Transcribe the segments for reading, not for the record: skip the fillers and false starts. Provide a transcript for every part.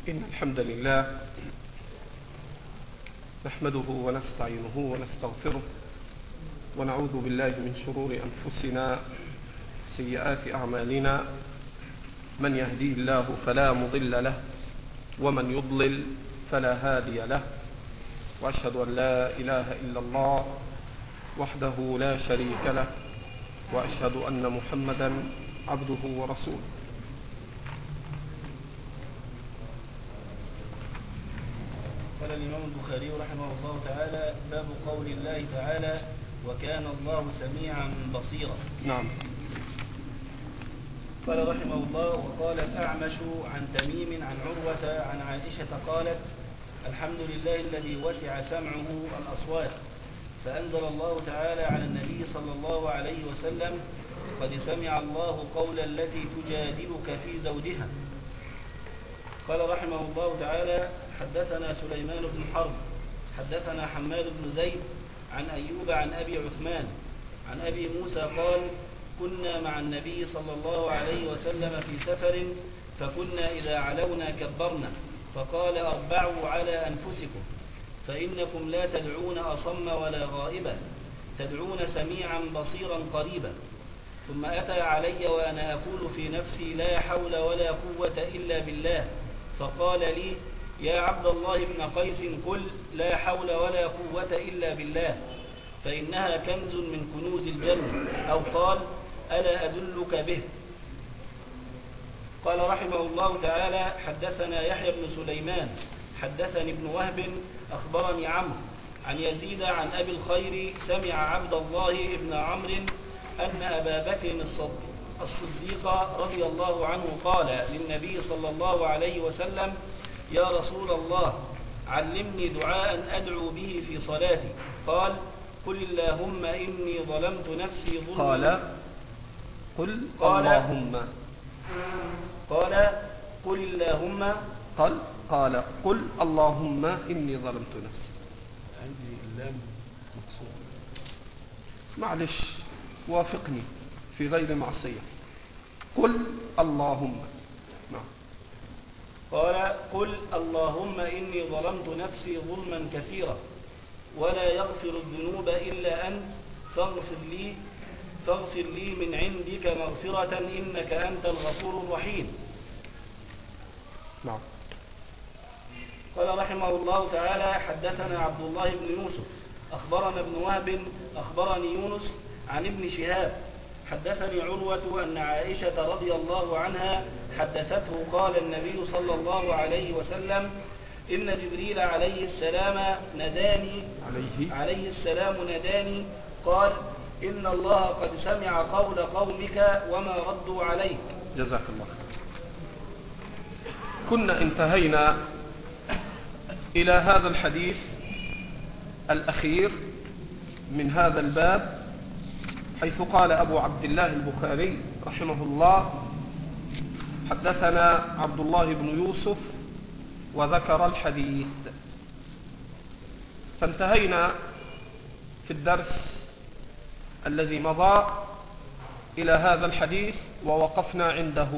إن الحمد لله نحمده ونستعينه ونستغفره ونعوذ بالله من شرور أنفسنا سيئات أعمالنا. من يهديه الله فلا مضل له ومن يضلل فلا هادي له، وأشهد أن لا إله إلا الله وحده لا شريك له، وأشهد أن محمدا عبده ورسوله. قال الإمام البخاري رحمه الله تعالى: باب قول الله تعالى: وكان الله سميعا بصيرا. نعم. قال رحمه الله: وقال الأعمش عن تميم عن عروة عن عائشة قالت: الحمد لله الذي وسع سمعه الأصوات، فأنزل الله تعالى على النبي صلى الله عليه وسلم: قد سمع الله قول التي تجادلك في زوجها. قال رحمه الله تعالى: حدثنا سليمان بن حرب حدثنا حماد بن زيد عن أيوب عن أبي عثمان عن أبي موسى قال: كنا مع النبي صلى الله عليه وسلم في سفر، فكنا إذا علونا كبرنا، فقال: اربعوا على أنفسكم، فإنكم لا تدعون أصم ولا غائبا، تدعون سميعا بصيرا قريبا. ثم أتى علي وأنا أقول في نفسي: لا حول ولا قوة إلا بالله، فقال لي: يا عبد الله بن قيس، قل لا حول ولا قوة إلا بالله، فإنها كنز من كنوز الجنة، أو قال: ألا أدلك به. قال رحمه الله تعالى: حدثنا يحيى بن سليمان حدثني ابن وهب أخبرني عمرو عن يزيد عن أبي الخير سمع عبد الله بن عمرو أن أبا بكر الصديق رضي الله عنه قال للنبي صلى الله عليه وسلم: يا رسول الله، علمني دعاء أدعو به في صلاتي. قال: قل اللهم إني ظلمت نفسي ظلما. قل اللهم إني ظلمت نفسي. عندي اللام مقصود. معلش وافقني في غير معصية. قل اللهم. نعم. قال: قل اللهم إني ظلمت نفسي ظلما كثيرا، ولا يغفر الذنوب إلا أنت، فاغفر لي من عندك مغفرة إنك أنت الغفور الرحيم. نعم. قال رحمه الله تعالى: حدثنا عبد الله بن يوسف أخبرنا ابن وهب أخبرني يونس عن ابن شهاب حدثني عروة أن عائشة رضي الله عنها حدثته قال النبي صلى الله عليه وسلم: إن جبريل عليه السلام نداني قال: إن الله قد سمع قول قومك وما ردوا عليك. جزاك الله. كنا انتهينا إلى هذا الحديث الأخير من هذا الباب، حيث قال أبو عبد الله البخاري رحمه الله: حدثنا عبد الله بن يوسف، وذكر الحديث. فانتهينا في الدرس الذي مضى إلى هذا الحديث ووقفنا عنده.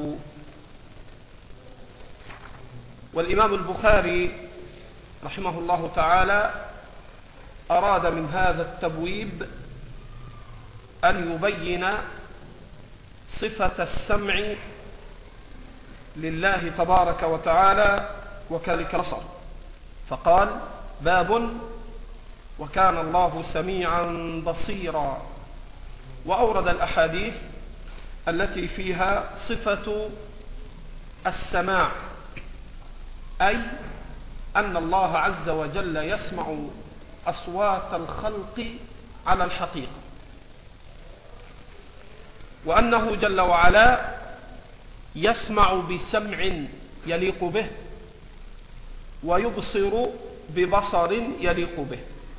والإمام البخاري رحمه الله تعالى أراد من هذا التبويب أن يبين صفة السمع لله تبارك وتعالى وكذلك البصر، فقال: باب وكان الله سميعا بصيرا، وأورد الأحاديث التي فيها صفة السماع، أي أن الله عز وجل يسمع أصوات الخلق على الحقيقة، وأنه جل وعلا يسمع بسمع يليق به، ويبصر ببصر يليق به.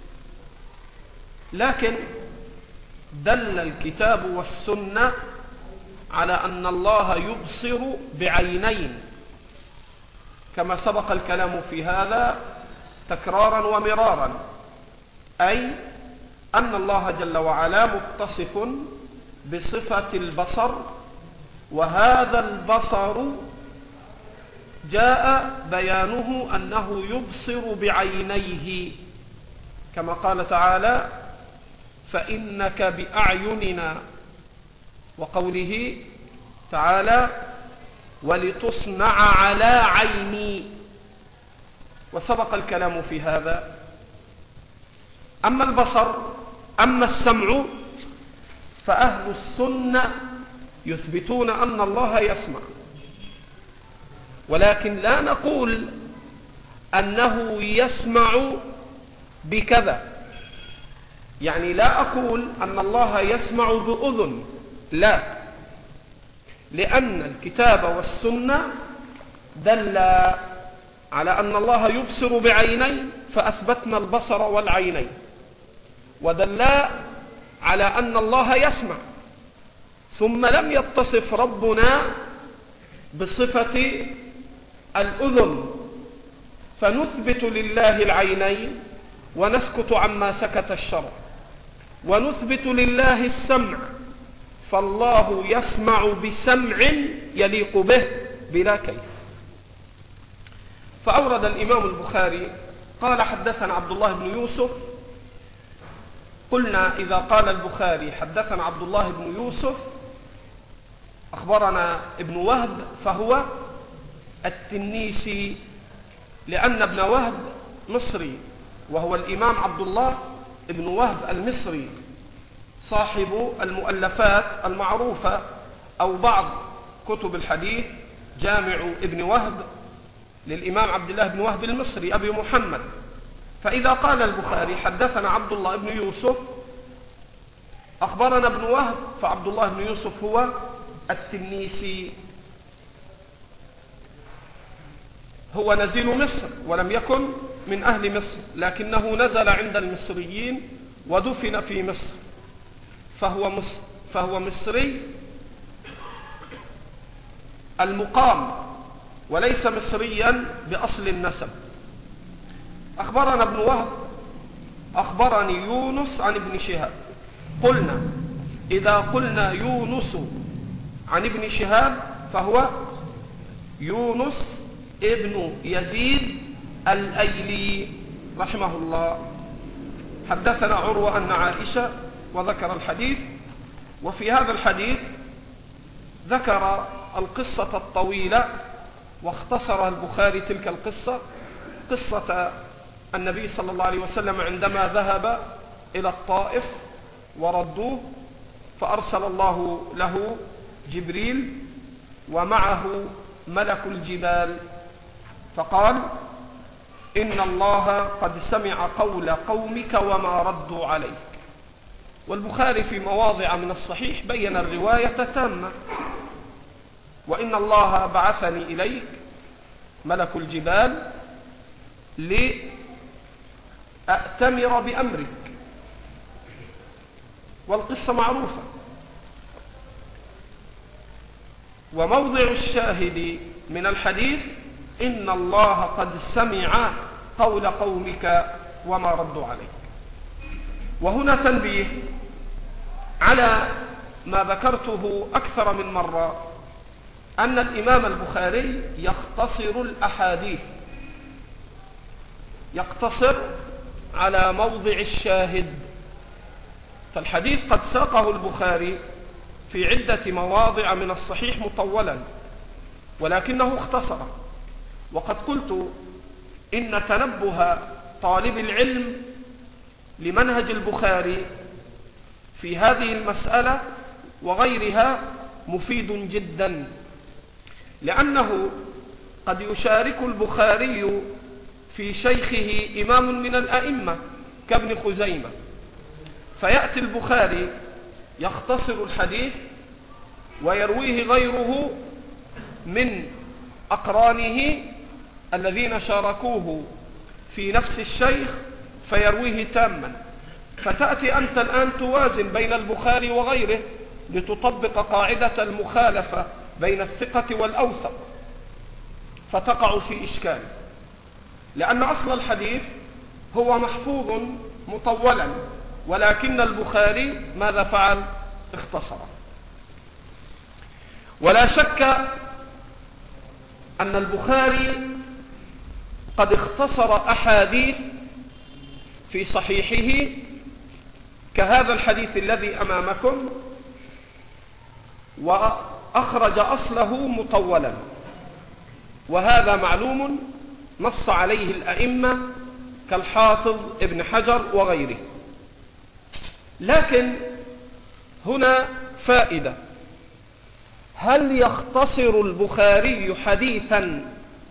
لكن دل الكتاب والسنة على أن الله يبصر بعينين، كما سبق الكلام في هذا تكرارا ومرارا، أي أن الله جل وعلا متصف بصفة البصر، وهذا البصر جاء بيانه أنه يبصر بعينيه، كما قال تعالى فإنك بأعيننا، وقوله تعالى ولتصنع على عيني، وسبق الكلام في هذا. أما البصر، أما السمع، فأهل السنة يثبتون أن الله يسمع، ولكن لا نقول أنه يسمع بكذا، يعني لا أقول أن الله يسمع بأذن، لا، لأن الكتاب والسنة دل على أن الله يبصر بعينين فأثبتنا البصر والعينين، ودل على أن الله يسمع، ثم لم يتصف ربنا بصفة الأذن، فنثبت لله العينين ونسكت عما سكت الشرع، ونثبت لله السمع، فالله يسمع بسمع يليق به بلا كيف. فأورد الإمام البخاري قال حدثنا عبد الله بن يوسف. قلنا إذا قال البخاري حدثنا عبد الله بن يوسف أخبرنا ابن وهب فهو التنيسي، لأن ابن وهب مصري، وهو الإمام عبد الله ابن وهب المصري صاحب المؤلفات المعروفة أو بعض كتب الحديث، جامع ابن وهب للإمام عبد الله بن وهب المصري أبي محمد. فإذا قال البخاري حدثنا عبد الله بن يوسف أخبرنا ابن وهب، فعبد الله بن يوسف هو التنيسي، هو نزيل مصر ولم يكن من أهل مصر، لكنه نزل عند المصريين ودفن في مصر، فهو مصري المقام وليس مصريا بأصل النسب. أخبرنا ابن وهب أخبرني يونس عن ابن شهاب. قلنا إذا قلنا يونس عن ابن شهاب فهو يونس ابن يزيد الأيلي رحمه الله. حدثنا عروة أن عائشة وذكر الحديث، وفي هذا الحديث ذكر القصة الطويلة واختصر البخاري تلك القصة، قصة النبي صلى الله عليه وسلم عندما ذهب إلى الطائف وردوه، فأرسل الله له جبريل ومعه ملك الجبال، فقال إن الله قد سمع قول قومك وما ردوا عليك. والبخاري في مواضع من الصحيح بين الرواية تامة، وإن الله بعثني إليك ملك الجبال لأأتمر بأمرك، والقصة معروفة. وموضع الشاهد من الحديث إن الله قد سمع قول قومك وما ردوا عليك. وهنا تنبيه على ما ذكرته أكثر من مرة، أن الإمام البخاري يختصر الأحاديث، يقتصر على موضع الشاهد. فالحديث قد ساقه البخاري في عدة مواضع من الصحيح مطولا، ولكنه اختصره. وقد قلت إن تنبه طالب العلم لمنهج البخاري في هذه المسألة وغيرها مفيد جدا، لأنه قد يشارك البخاري في شيخه إمام من الأئمة كابن خزيمة، فيأتي البخاري يختصر الحديث ويرويه غيره من أقرانه الذين شاركوه في نفس الشيخ فيرويه تاما. فتأتي أنت الآن توازن بين البخاري وغيره لتطبق قاعدة المخالفة بين الثقة والأوثق، فتقع في إشكال، لأن أصل الحديث هو محفوظ مطولا، ولكن البخاري ماذا فعل؟ اختصره. ولا شك أن البخاري قد اختصر أحاديث في صحيحه كهذا الحديث الذي أمامكم، وأخرج أصله مطولا، وهذا معلوم نص عليه الأئمة كالحافظ ابن حجر وغيره. لكن هنا فائدة: هل يختصر البخاري حديثا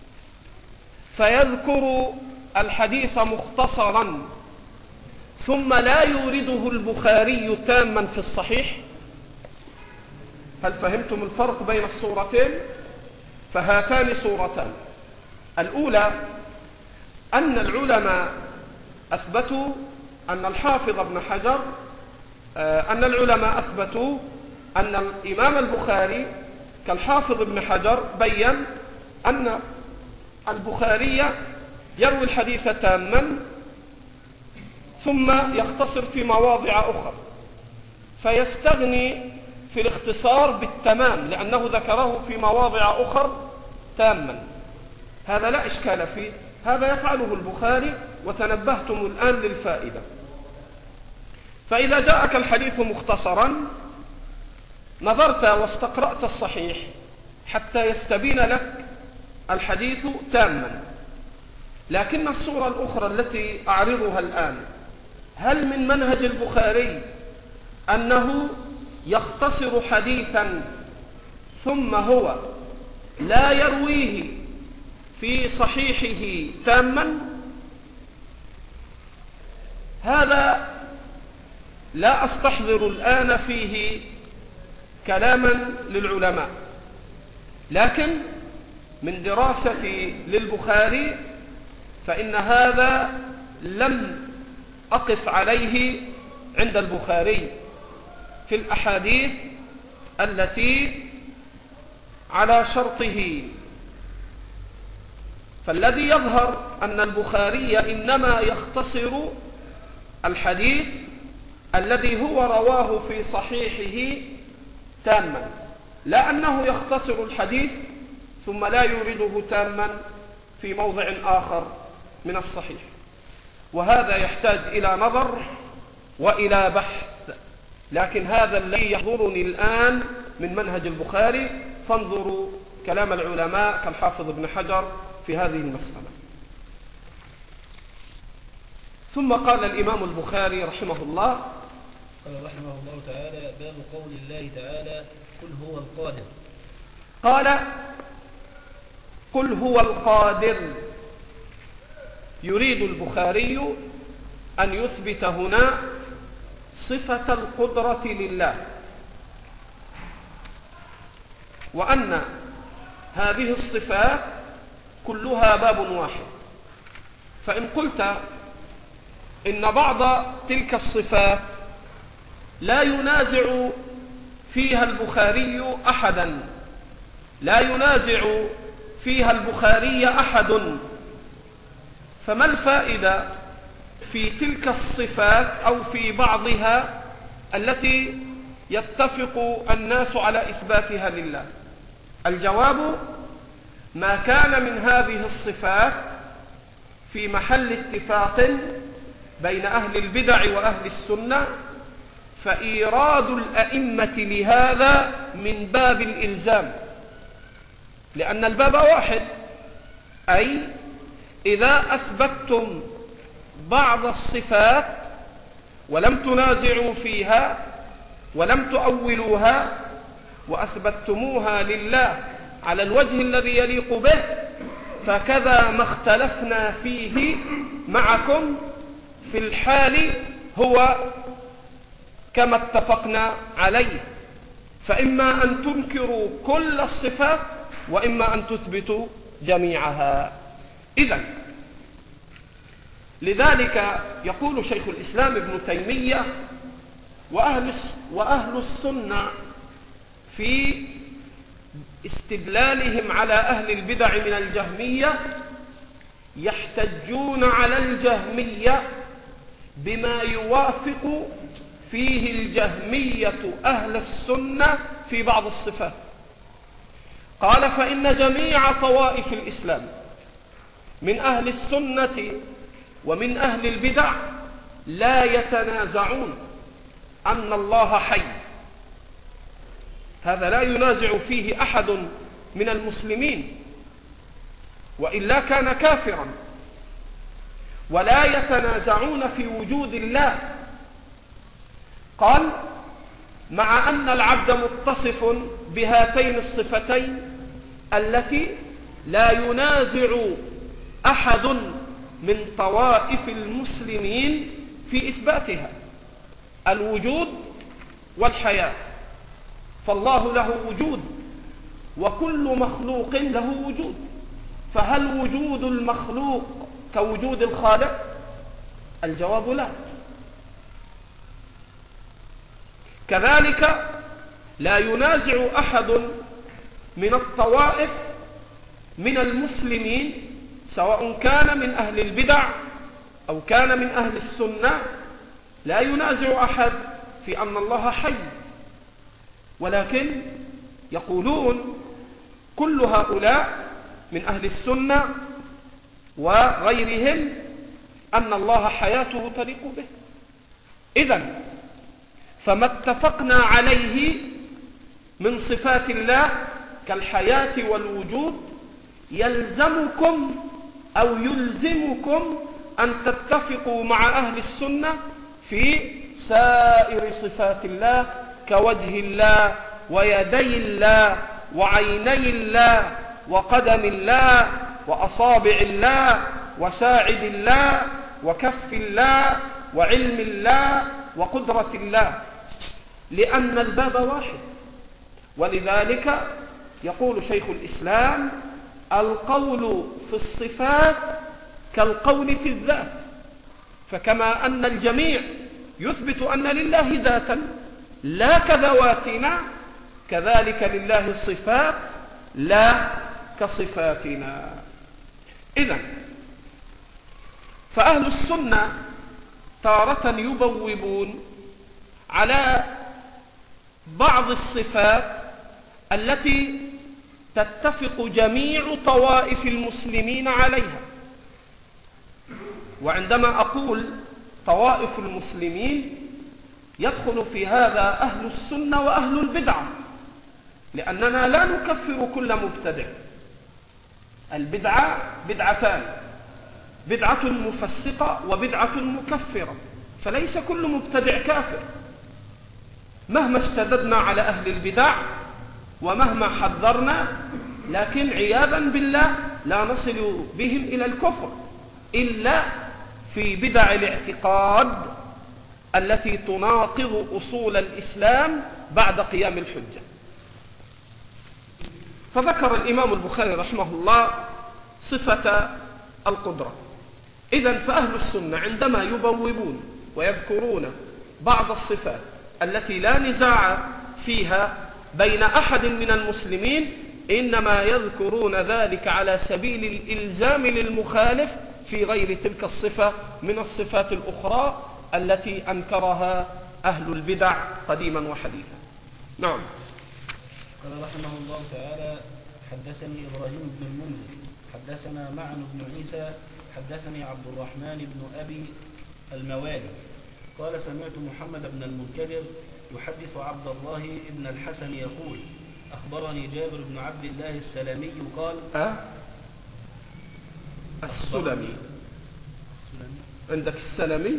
فيذكر الحديث مختصرا ثم لا يورده البخاري تاما في الصحيح؟ هل فهمتم الفرق بين الصورتين؟ فهاتان صورتان: الأولى أن العلماء أثبتوا أن الحافظ ابن حجر أن العلماء أثبتوا أن الإمام البخاري كالحافظ ابن حجر بيّن أن البخاري يروي الحديث تاما ثم يختصر في مواضع أخرى، فيستغني في الاختصار بالتمام لأنه ذكره في مواضع أخرى تاما. هذا لا إشكال فيه، هذا يفعله البخاري، وتنبهتم الآن للفائدة. فإذا جاءك الحديث مختصرا نظرت واستقرأت الصحيح حتى يستبين لك الحديث تاما. لكن الصورة الأخرى التي أعرضها الآن: هل من منهج البخاري أنه يختصر حديثا ثم هو لا يرويه في صحيحه تاما؟ هذا لا أستحضر الآن فيه كلاما للعلماء، لكن من دراستي للبخاري فإن هذا لم أقف عليه عند البخاري في الأحاديث التي على شرطه. فالذي يظهر أن البخاري إنما يختصر الحديث الذي هو رواه في صحيحه تاما، لا أنه يختصر الحديث ثم لا يورده تاما في موضع آخر من الصحيح. وهذا يحتاج إلى نظر وإلى بحث، لكن هذا الذي يحضرني الآن من منهج البخاري، فانظروا كلام العلماء كالحافظ ابن حجر في هذه المسألة. ثم قال الإمام البخاري رحمه الله: قال رحمه الله تعالى: باب قول الله تعالى: قل هو القادر. قال: قل هو القادر. يريد البخاري أن يثبت هنا صفة القدرة لله، وأن هذه الصفات كلها باب واحد. فإن قلت إن بعض تلك الصفات لا ينازع فيها البخاري أحدا، لا ينازع فيها البخاري أحد، فما الفائدة في تلك الصفات أو في بعضها التي يتفق الناس على إثباتها لله؟ الجواب: ما كان من هذه الصفات في محل اتفاق بين أهل البدع وأهل السنة فإيراد الأئمة لهذا من باب الإلزام، لأن الباب واحد، أي إذا أثبتتم بعض الصفات ولم تنازعوا فيها ولم تؤولوها وأثبتتموها لله على الوجه الذي يليق به، فكذا ما اختلفنا فيه معكم في الحال هو كما اتفقنا عليه، فإما أن تنكروا كل الصفات وإما أن تثبتوا جميعها. إذن لذلك يقول شيخ الإسلام ابن تيمية وأهل السنة في استدلالهم على أهل البدع من الجهمية يحتجون على الجهمية بما يوافق فيه الجهمية أهل السنة في بعض الصفات. قال فإن جميع طوائف الإسلام من أهل السنة ومن أهل البدع لا يتنازعون أن الله حي. هذا لا ينازع فيه أحد من المسلمين، وإلا كان كافرا. ولا يتنازعون في وجود الله. قال مع أن العبد متصف بهاتين الصفتين التي لا ينازع أحد من طوائف المسلمين في إثباتها: الوجود والحياة. فالله له وجود وكل مخلوق له وجود، فهل وجود المخلوق كوجود الخالق؟ الجواب لا. كذلك لا ينازع أحد من الطوائف من المسلمين، سواء كان من أهل البدع أو كان من أهل السنة، لا ينازع أحد في أن الله حي، ولكن يقولون كل هؤلاء من أهل السنة وغيرهم أن الله حياته تليق به. إذن فما اتفقنا عليه من صفات الله كالحياة والوجود يلزمكم أو يلزمكم أن تتفقوا مع أهل السنة في سائر صفات الله كوجه الله ويدي الله وعيني الله وقدم الله وأصابع الله وساعد الله وكف الله وعلم الله وقدرة الله، لأن الباب واحد. ولذلك يقول شيخ الإسلام: القول في الصفات كالقول في الذات، فكما أن الجميع يثبت أن لله ذاتا لا كذواتنا، كذلك لله صفات لا كصفاتنا. إذن فأهل السنة تارة يبوبون على بعض الصفات التي تتفق جميع طوائف المسلمين عليها. وعندما أقول طوائف المسلمين يدخل في هذا أهل السنة وأهل البدعة، لأننا لا نكفر كل مبتدع. البدعة بدعتان: بدعة مفسقة وبدعة مكفرة، فليس كل مبتدع كافر مهما اشتددنا على أهل البدع ومهما حذرنا، لكن عياذا بالله لا نصل بهم إلى الكفر إلا في بدع الاعتقاد التي تناقض أصول الإسلام بعد قيام الحجة. فذكر الإمام البخاري رحمه الله صفة القدرة. إذن فأهل السنة عندما يبوبون ويذكرون بعض الصفات التي لا نزاع فيها بين أحد من المسلمين، إنما يذكرون ذلك على سبيل الإلزام للمخالف في غير تلك الصفة من الصفات الأخرى التي أنكرها أهل البدع قديما وحديثا. نعم. قال رحمه الله تعالى: حدثني إبراهيم بن المنذر حدثنا معن بن عيسى حدثني عبد الرحمن بن أبي الموالي قال: سمعت محمد بن المنكدر يحدث عبد الله بن الحسن يقول: أخبرني جابر بن عبد الله السلمي قال السلمي. عندك السلمي؟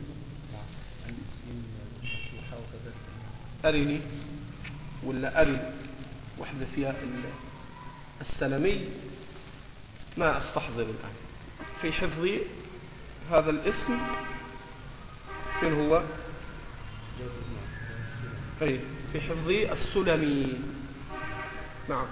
أرني ولا أرني واحدة فيها السلمي، ما أستحضر الآن في حفظي هذا الاسم. فين هو؟ أي في حفظي السلمي. نعم.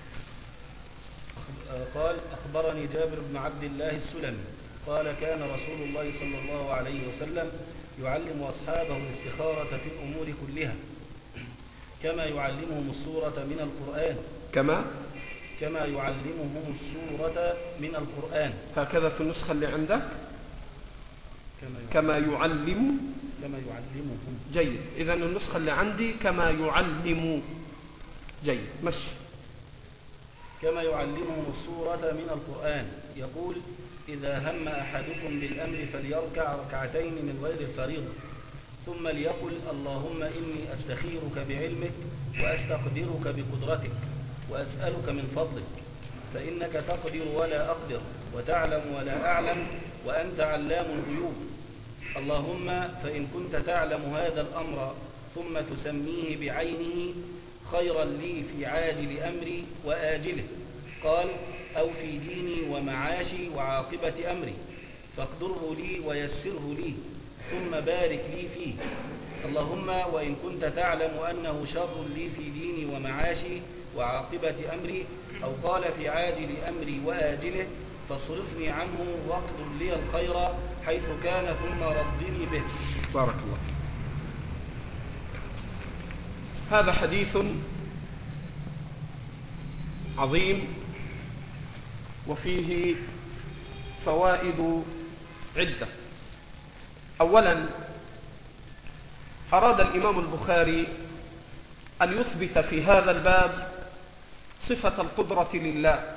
قال: أخبرني جابر بن عبد الله السلمي قال: كان رسول الله صلى الله عليه وسلم يعلم أصحابه الاستخارة في الأمور كلها كما يعلمهم السورة من القرآن. كما يعلمهم السورة من القرآن. هكذا في النسخة اللي عندك كما يعلمهم. جيد. إذن النسخة اللي عندي كما يعلم. جيد، مشي. كما يعلمهم السورة من القرآن. يقول: إذا هم أحدكم بالأمر فليركع ركعتين من غير الفريضة، ثم ليقل: اللهم إني أستخيرك بعلمك وأستقدرك بقدرتك وأسألك من فضلك، فإنك تقدر ولا أقدر وتعلم ولا أعلم وأنت علام الغيوب. اللهم فإن كنت تعلم هذا الأمر ثم تسميه بعينه خيرا لي في عاجل أمري وآجله، قال: أو في ديني ومعاشي وعاقبة أمري، فاقدره لي ويسره لي ثم بارك لي فيه. اللهم وإن كنت تعلم أنه شر لي في ديني ومعاشي وعاقبة أمري، أو قال في عاجل أمري وآجله، فاصرفني عنه واقدر لي الخير حيث كان ثم ردني به. بارك الله فيك. هذا حديث عظيم وفيه فوائد عدة. أولا، أراد الإمام البخاري أن يثبت في هذا الباب صفة القدرة لله،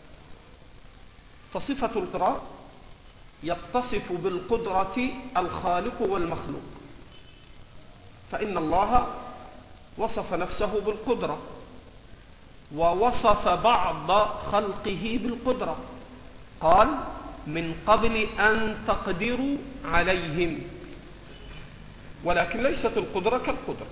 فصفة القدرة يتصف بالقدرة الخالق والمخلوق، فإن الله وصف نفسه بالقدرة ووصف بعض خلقه بالقدرة، قال: من قبل أن تقدروا عليهم. ولكن ليست القدرة كالقدرة،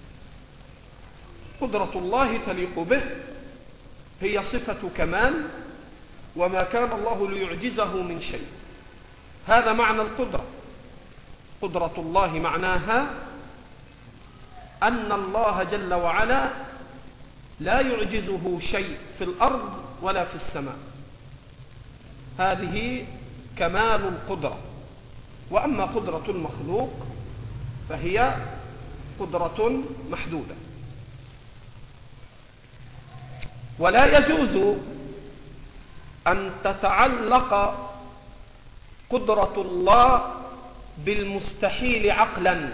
قدرة الله تليق به، هي صفة كمال، وما كان الله ليعجزه من شيء. هذا معنى القدرة. قدرة الله معناها أن الله جل وعلا لا يعجزه شيء في الأرض ولا في السماء، هذه كمال القدرة. وأما قدرة المخلوق فهي قدرة محدودة. ولا يجوز أن تتعلق قدرة الله بالمستحيل عقلا،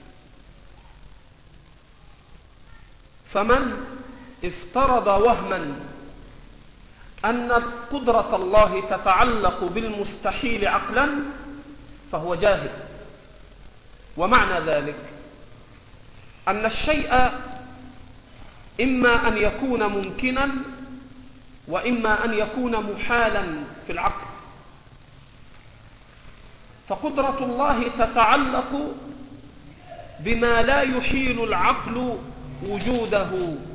فمن افترض وهما أن قدرة الله تتعلق بالمستحيل عقلا فهو جاهل. ومعنى ذلك أن الشيء إما أن يكون ممكنا وإما أن يكون محالا في العقل، فقدرة الله تتعلق بما لا يحيل العقل وجوده،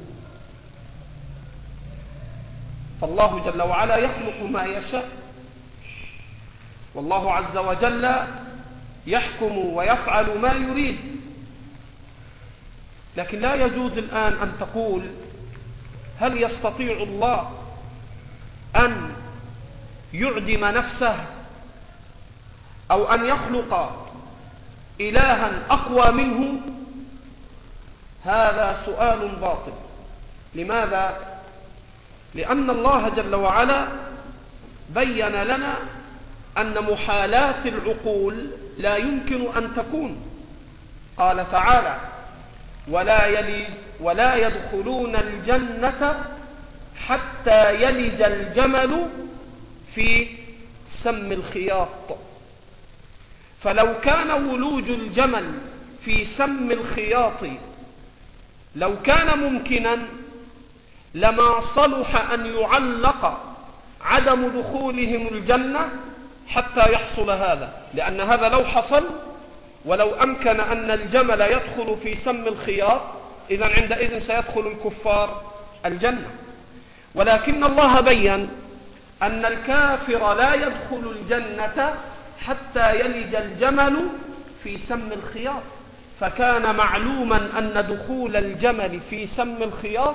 فالله جل وعلا يخلق ما يشاء، والله عز وجل يحكم ويفعل ما يريد. لكن لا يجوز الآن أن تقول: هل يستطيع الله أن يعدم نفسه أو أن يخلق إلها أقوى منه؟ هذا سؤال باطل. لماذا؟ لأن الله جل وعلا بين لنا أن محالات العقول لا يمكن أن تكون. قال تعالى: ولا يدخلون الجنة حتى يلج الجمل في سم الخياط. فلو كان ولوج الجمل في سم الخياط لو كان ممكنا لما صلح أن يعلق عدم دخولهم الجنة حتى يحصل هذا، لأن هذا لو حصل ولو أمكن أن الجمل يدخل في سم الخياط إذن عندئذ سيدخل الكفار الجنة. ولكن الله بيّن أن الكافر لا يدخل الجنة حتى يلج الجمل في سم الخياط، فكان معلوما أن دخول الجمل في سم الخياط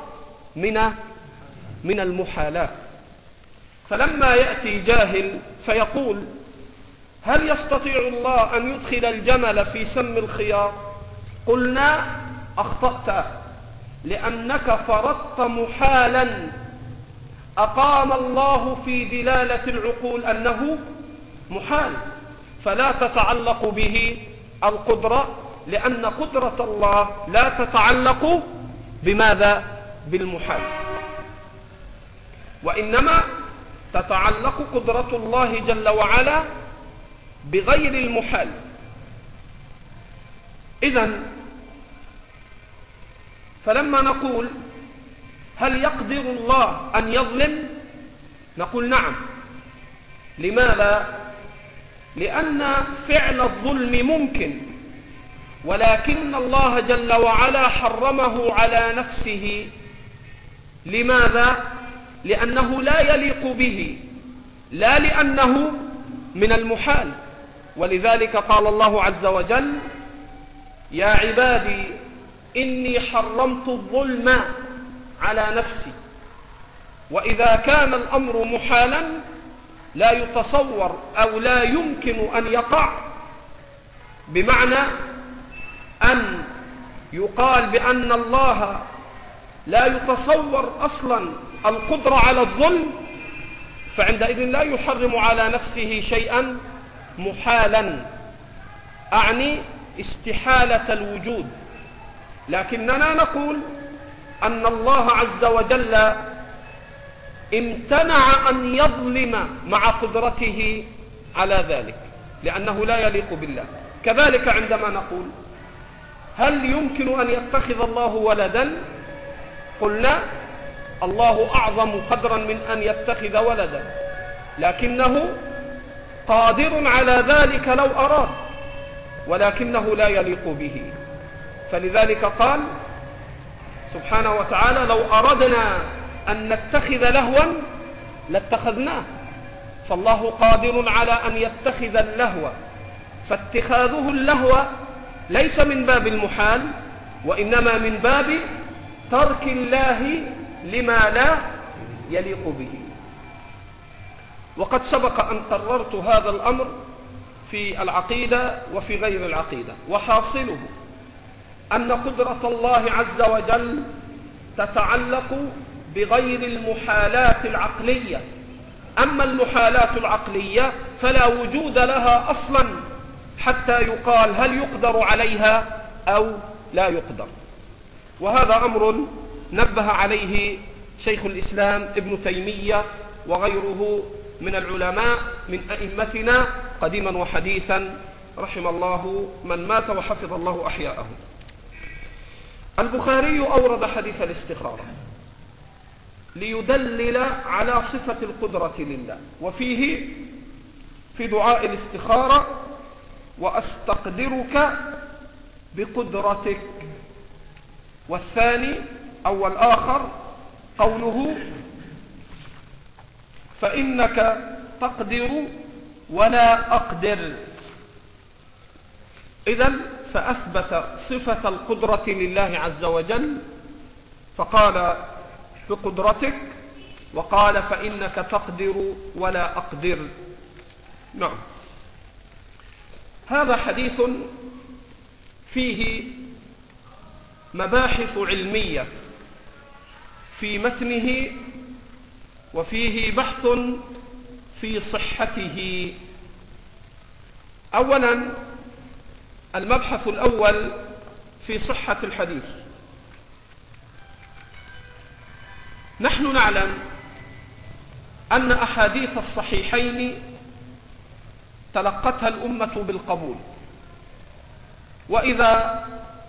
من المحالات. فلما يأتي جاهل فيقول: هل يستطيع الله أن يدخل الجمل في سم الخياط؟ قلنا: أخطأت، لأنك فرضت محالا أقام الله في دلالة العقول أنه محال، فلا تتعلق به القدرة، لأن قدرة الله لا تتعلق بماذا؟ بالمحال. وإنما تتعلق قدرة الله جل وعلا بغير المحال. إذن فلما نقول هل يقدر الله أن يظلم؟ نقول نعم. لماذا؟ لأن فعل الظلم ممكن، ولكن الله جل وعلا حرمه على نفسه. لماذا؟ لأنه لا يليق به، لا لأنه من المحال. ولذلك قال الله عز وجل: يا عبادي إني حرمت الظلم على نفسي. وإذا كان الأمر محالا لا يتصور أو لا يمكن أن يقع، بمعنى أن يقال بأن الله لا يتصور أصلا القدرة على الظلم، فعندئذ لا يحرم على نفسه شيئا محالا، أعني استحالة الوجود. لكننا نقول أن الله عز وجل امتنع أن يظلم مع قدرته على ذلك، لأنه لا يليق بالله. كذلك عندما نقول هل يمكن أن يتخذ الله ولدا؟ قلنا الله أعظم قدرا من أن يتخذ ولدا، لكنه قادر على ذلك لو أراد، ولكنه لا يليق به. فلذلك قال سبحانه وتعالى: لو أردنا أن نتخذ لهوا لاتخذناه. فالله قادر على أن يتخذ اللهو، فاتخاذه اللهو ليس من باب المحال، وإنما من باب ترك الله لما لا يليق به. وقد سبق أن قررت هذا الأمر في العقيدة وفي غير العقيدة، وحاصله أن قدرة الله عز وجل تتعلق بغير المحالات العقلية. أما المحالات العقلية فلا وجود لها أصلا حتى يقال هل يقدر عليها أو لا يقدر. وهذا أمر نبه عليه شيخ الإسلام ابن تيمية وغيره من العلماء من أئمتنا قديما وحديثا، رحم الله من مات وحفظ الله أحياءه. البخاري أورد حديث الاستخارة ليدلل على صفة القدرة لله، وفيه في دعاء الاستخارة: وأستقدرك بقدرتك. والثاني أو الآخر قوله: فإنك تقدر ولا أقدر. إذن فأثبت صفة القدرة لله عز وجل، فقال بقدرتك، وقال فإنك تقدر ولا أقدر. نعم، هذا حديث فيه مباحث علمية في متنه، وفيه بحث في صحته. أولا المبحث الأول في صحة الحديث. نحن نعلم أن أحاديث الصحيحين تلقتها الأمة بالقبول، وإذا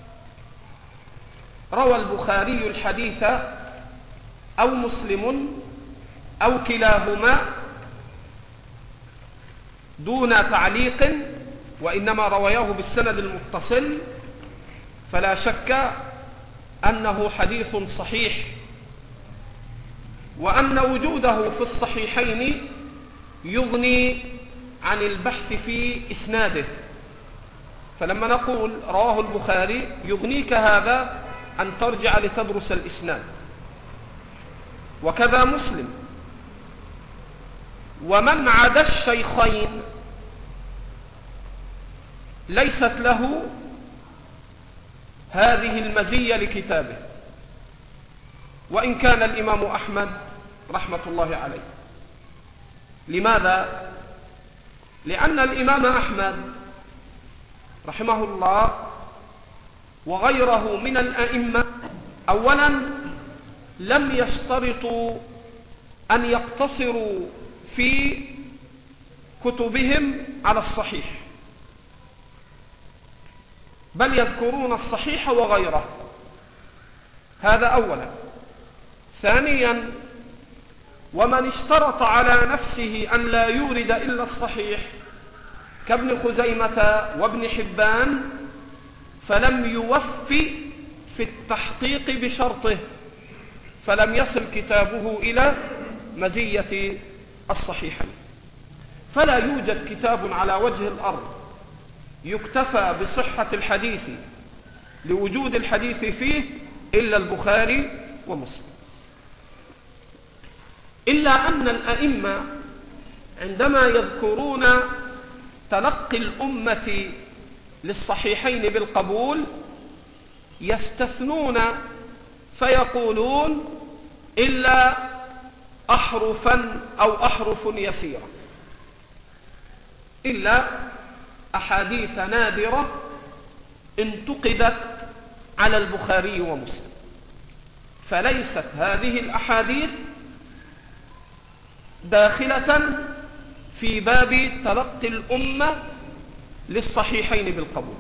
روى البخاري الحديث أو مسلم أو كلاهما دون تعليق، وإنما رواه بالسند المتصل، فلا شك أنه حديث صحيح، وأن وجوده في الصحيحين يغني عن البحث في إسناده. فلما نقول رواه البخاري يغنيك هذا أن ترجع لتدرس الإسناد، وكذا مسلم. ومن عدا الشيخين ليست له هذه المزية لكتابه، وإن كان الإمام أحمد رحمة الله عليه. لماذا؟ لأن الإمام أحمد رحمه الله وغيره من الأئمة أولا لم يشترطوا أن يقتصروا في كتبهم على الصحيح، بل يذكرون الصحيح وغيره. هذا أولا. ثانيا، ومن اشترط على نفسه أن لا يورد إلا الصحيح كابن خزيمة وابن حبان فلم يوف في التحقيق بشرطه، فلم يصل كتابه إلى مزية الصحيحين. فلا يوجد كتاب على وجه الأرض يكتفى بصحة الحديث لوجود الحديث فيه إلا البخاري ومسلم. إلا أن الأئمة عندما يذكرون تلقي الأمة للصحيحين بالقبول يستثنون فيقولون إلا أحرفا أو أحرف يسيرة، إلا أحاديث نادرة انتقدت على البخاري ومسلم، فليست هذه الأحاديث داخلة في باب تلقي الأمة للصحيحين بالقبول.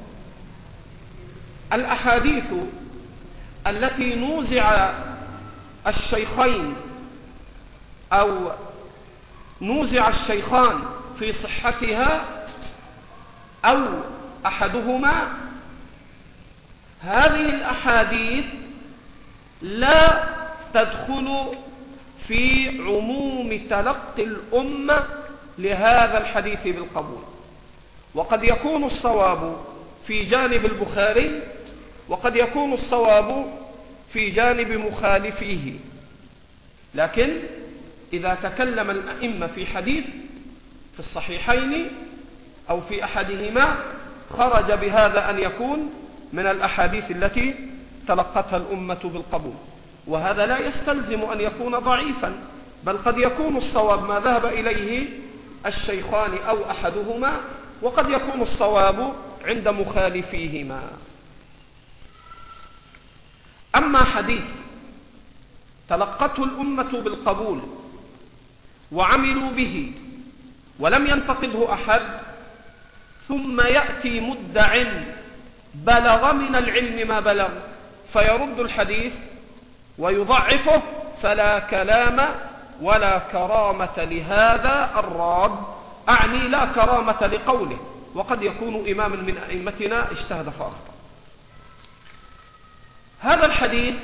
الأحاديث التي نوزع الشيخين أو نوزع الشيخان في صحتها أو أحدهما، هذه الأحاديث لا تدخل في عموم تلقي الأمة لهذا الحديث بالقبول، وقد يكون الصواب في جانب البخاري وقد يكون الصواب في جانب مخالفيه. لكن إذا تكلم الأئمة في حديث في الصحيحين أو في أحدهما خرج بهذا أن يكون من الأحاديث التي تلقتها الأمة بالقبول، وهذا لا يستلزم أن يكون ضعيفا، بل قد يكون الصواب ما ذهب إليه الشيخان أو أحدهما، وقد يكون الصواب عند مخالفيهما. أما حديث تلقته الأمة بالقبول وعملوا به ولم ينتقده أحد، ثم يأتي مدع بلغ من العلم ما بلغ فيرد الحديث ويضعفه، فلا كلام ولا كرامة لهذا الراد، أعني لا كرامة لقوله، وقد يكون إماما من أئمتنا اجتهد فأخطأ. هذا الحديث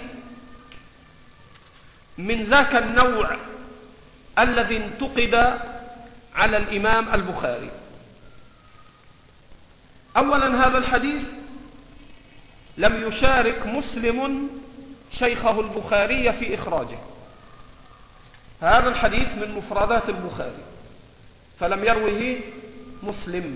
من ذاك النوع الذي انتقد على الإمام البخاري. أولا، هذا الحديث لم يشارك مسلم شيخه البخاري في إخراجه، هذا الحديث من مفردات البخاري فلم يروه مسلم.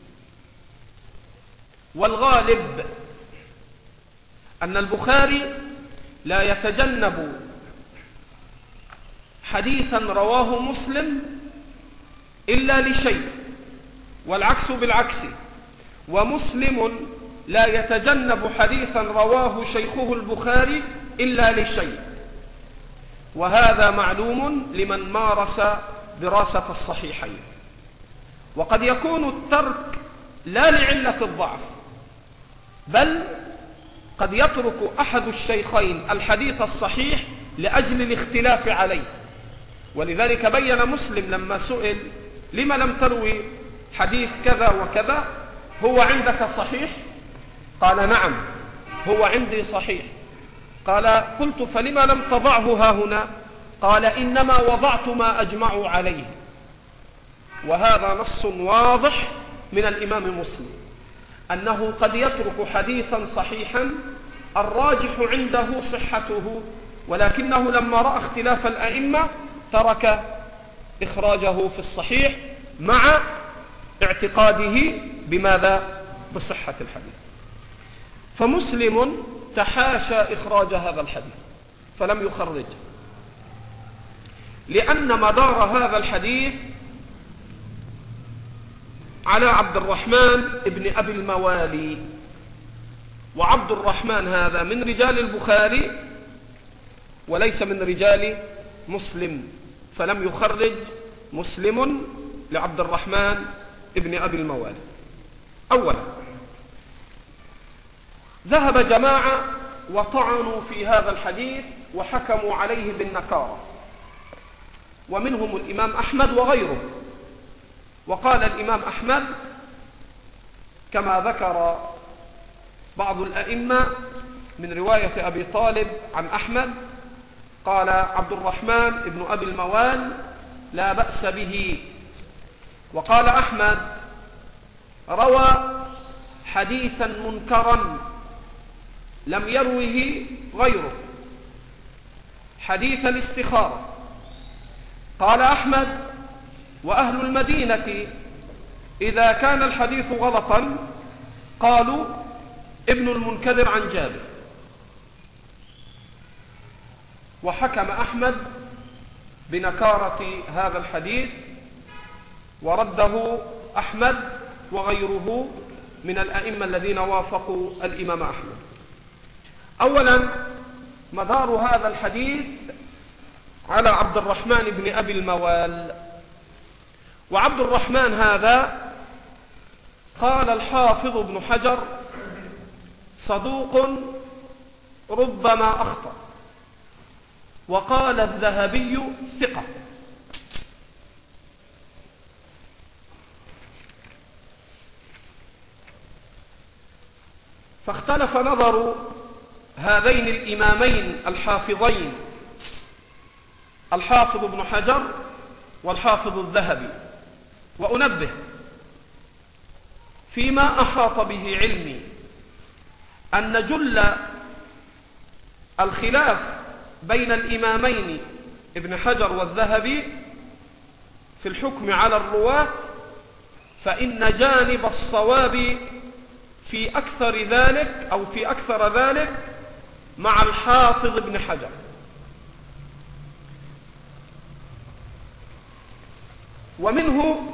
والغالب أن البخاري لا يتجنب حديثا رواه مسلم إلا لشيء، والعكس بالعكس، ومسلم لا يتجنب حديثا رواه شيخه البخاري إلا لشيء، وهذا معلوم لمن مارس دراسة الصحيحين. وقد يكون الترك لا لعلة الضعف، بل قد يترك أحد الشيخين الحديث الصحيح لأجل الاختلاف عليه. ولذلك بين مسلم لما سئل لما لم تروي حديث كذا وكذا، هو عندك صحيح؟ قال نعم هو عندي صحيح. قال قلت فلما لم تضعه ها هنا؟ قال إنما وضعت ما أجمع عليه. وهذا نص واضح من الإمام مسلم أنه قد يترك حديثا صحيحا الراجح عنده صحته، ولكنه لما رأى اختلاف الأئمة ترك إخراجه في الصحيح مع اعتقاده بماذا؟ بصحة الحديث. فمسلم تحاشى إخراج هذا الحديث فلم يخرجه، لأن مدار هذا الحديث على عبد الرحمن ابن أبي الموالي، وعبد الرحمن هذا من رجال البخاري وليس من رجال مسلم، فلم يخرج مسلم لعبد الرحمن ابن أبي الموالي. أولا، ذهب جماعة وطعنوا في هذا الحديث وحكموا عليه بالنكارة، ومنهم الإمام أحمد وغيره. وقال الإمام أحمد كما ذكر بعض الأئمة من رواية أبي طالب عن أحمد، قال عبد الرحمن ابن أبي الموال لا بأس به. وقال أحمد روى حديثا منكرا لم يروه غيره، حديث الاستخارة. قال أحمد وأهل المدينة إذا كان الحديث غلطا قالوا ابن المنكدر عن جابر. وحكم أحمد بنكارة هذا الحديث، ورده أحمد وغيره من الأئمة الذين وافقوا الإمام أحمد. أولا، مدار هذا الحديث على عبد الرحمن بن أبي الموال. وعبد الرحمن هذا قال الحافظ ابن حجر صدوق ربما أخطأ، وقال الذهبي ثقة. فاختلف نظر هذين الإمامين الحافظين، الحافظ ابن حجر والحافظ الذهبي. وأنبه فيما أحاط به علمي أن جل الخلاف بين الإمامين ابن حجر والذهبي في الحكم على الرواة، فإن جانب الصواب في أكثر ذلك أو في أكثر ذلك مع الحافظ ابن حجر. ومنه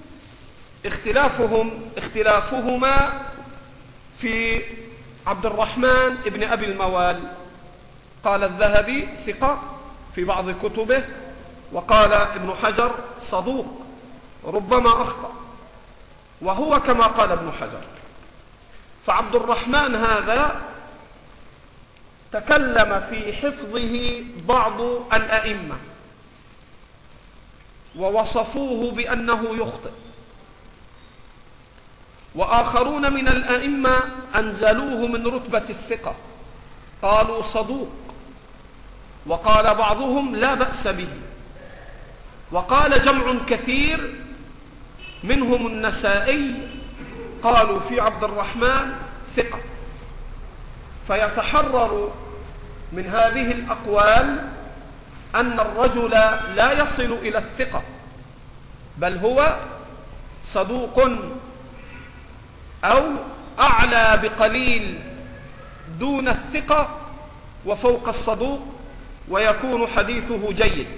اختلافهما في عبد الرحمن ابن أبي الموال. قال الذهبي ثقة في بعض كتبه، وقال ابن حجر صدوق ربما أخطأ، وهو كما قال ابن حجر. فعبد الرحمن هذا تكلم في حفظه بعض الأئمة ووصفوه بأنه يخطئ، وآخرون من الأئمة أنزلوه من رتبة الثقة، قالوا صدوق، وقال بعضهم لا بأس به. وقال جمع كثير منهم النسائي قالوا في عبد الرحمن ثقة. فيتحرر من هذه الأقوال أن الرجل لا يصل إلى الثقة، بل هو صدوق أو أعلى بقليل دون الثقة وفوق الصدوق، ويكون حديثه جيد.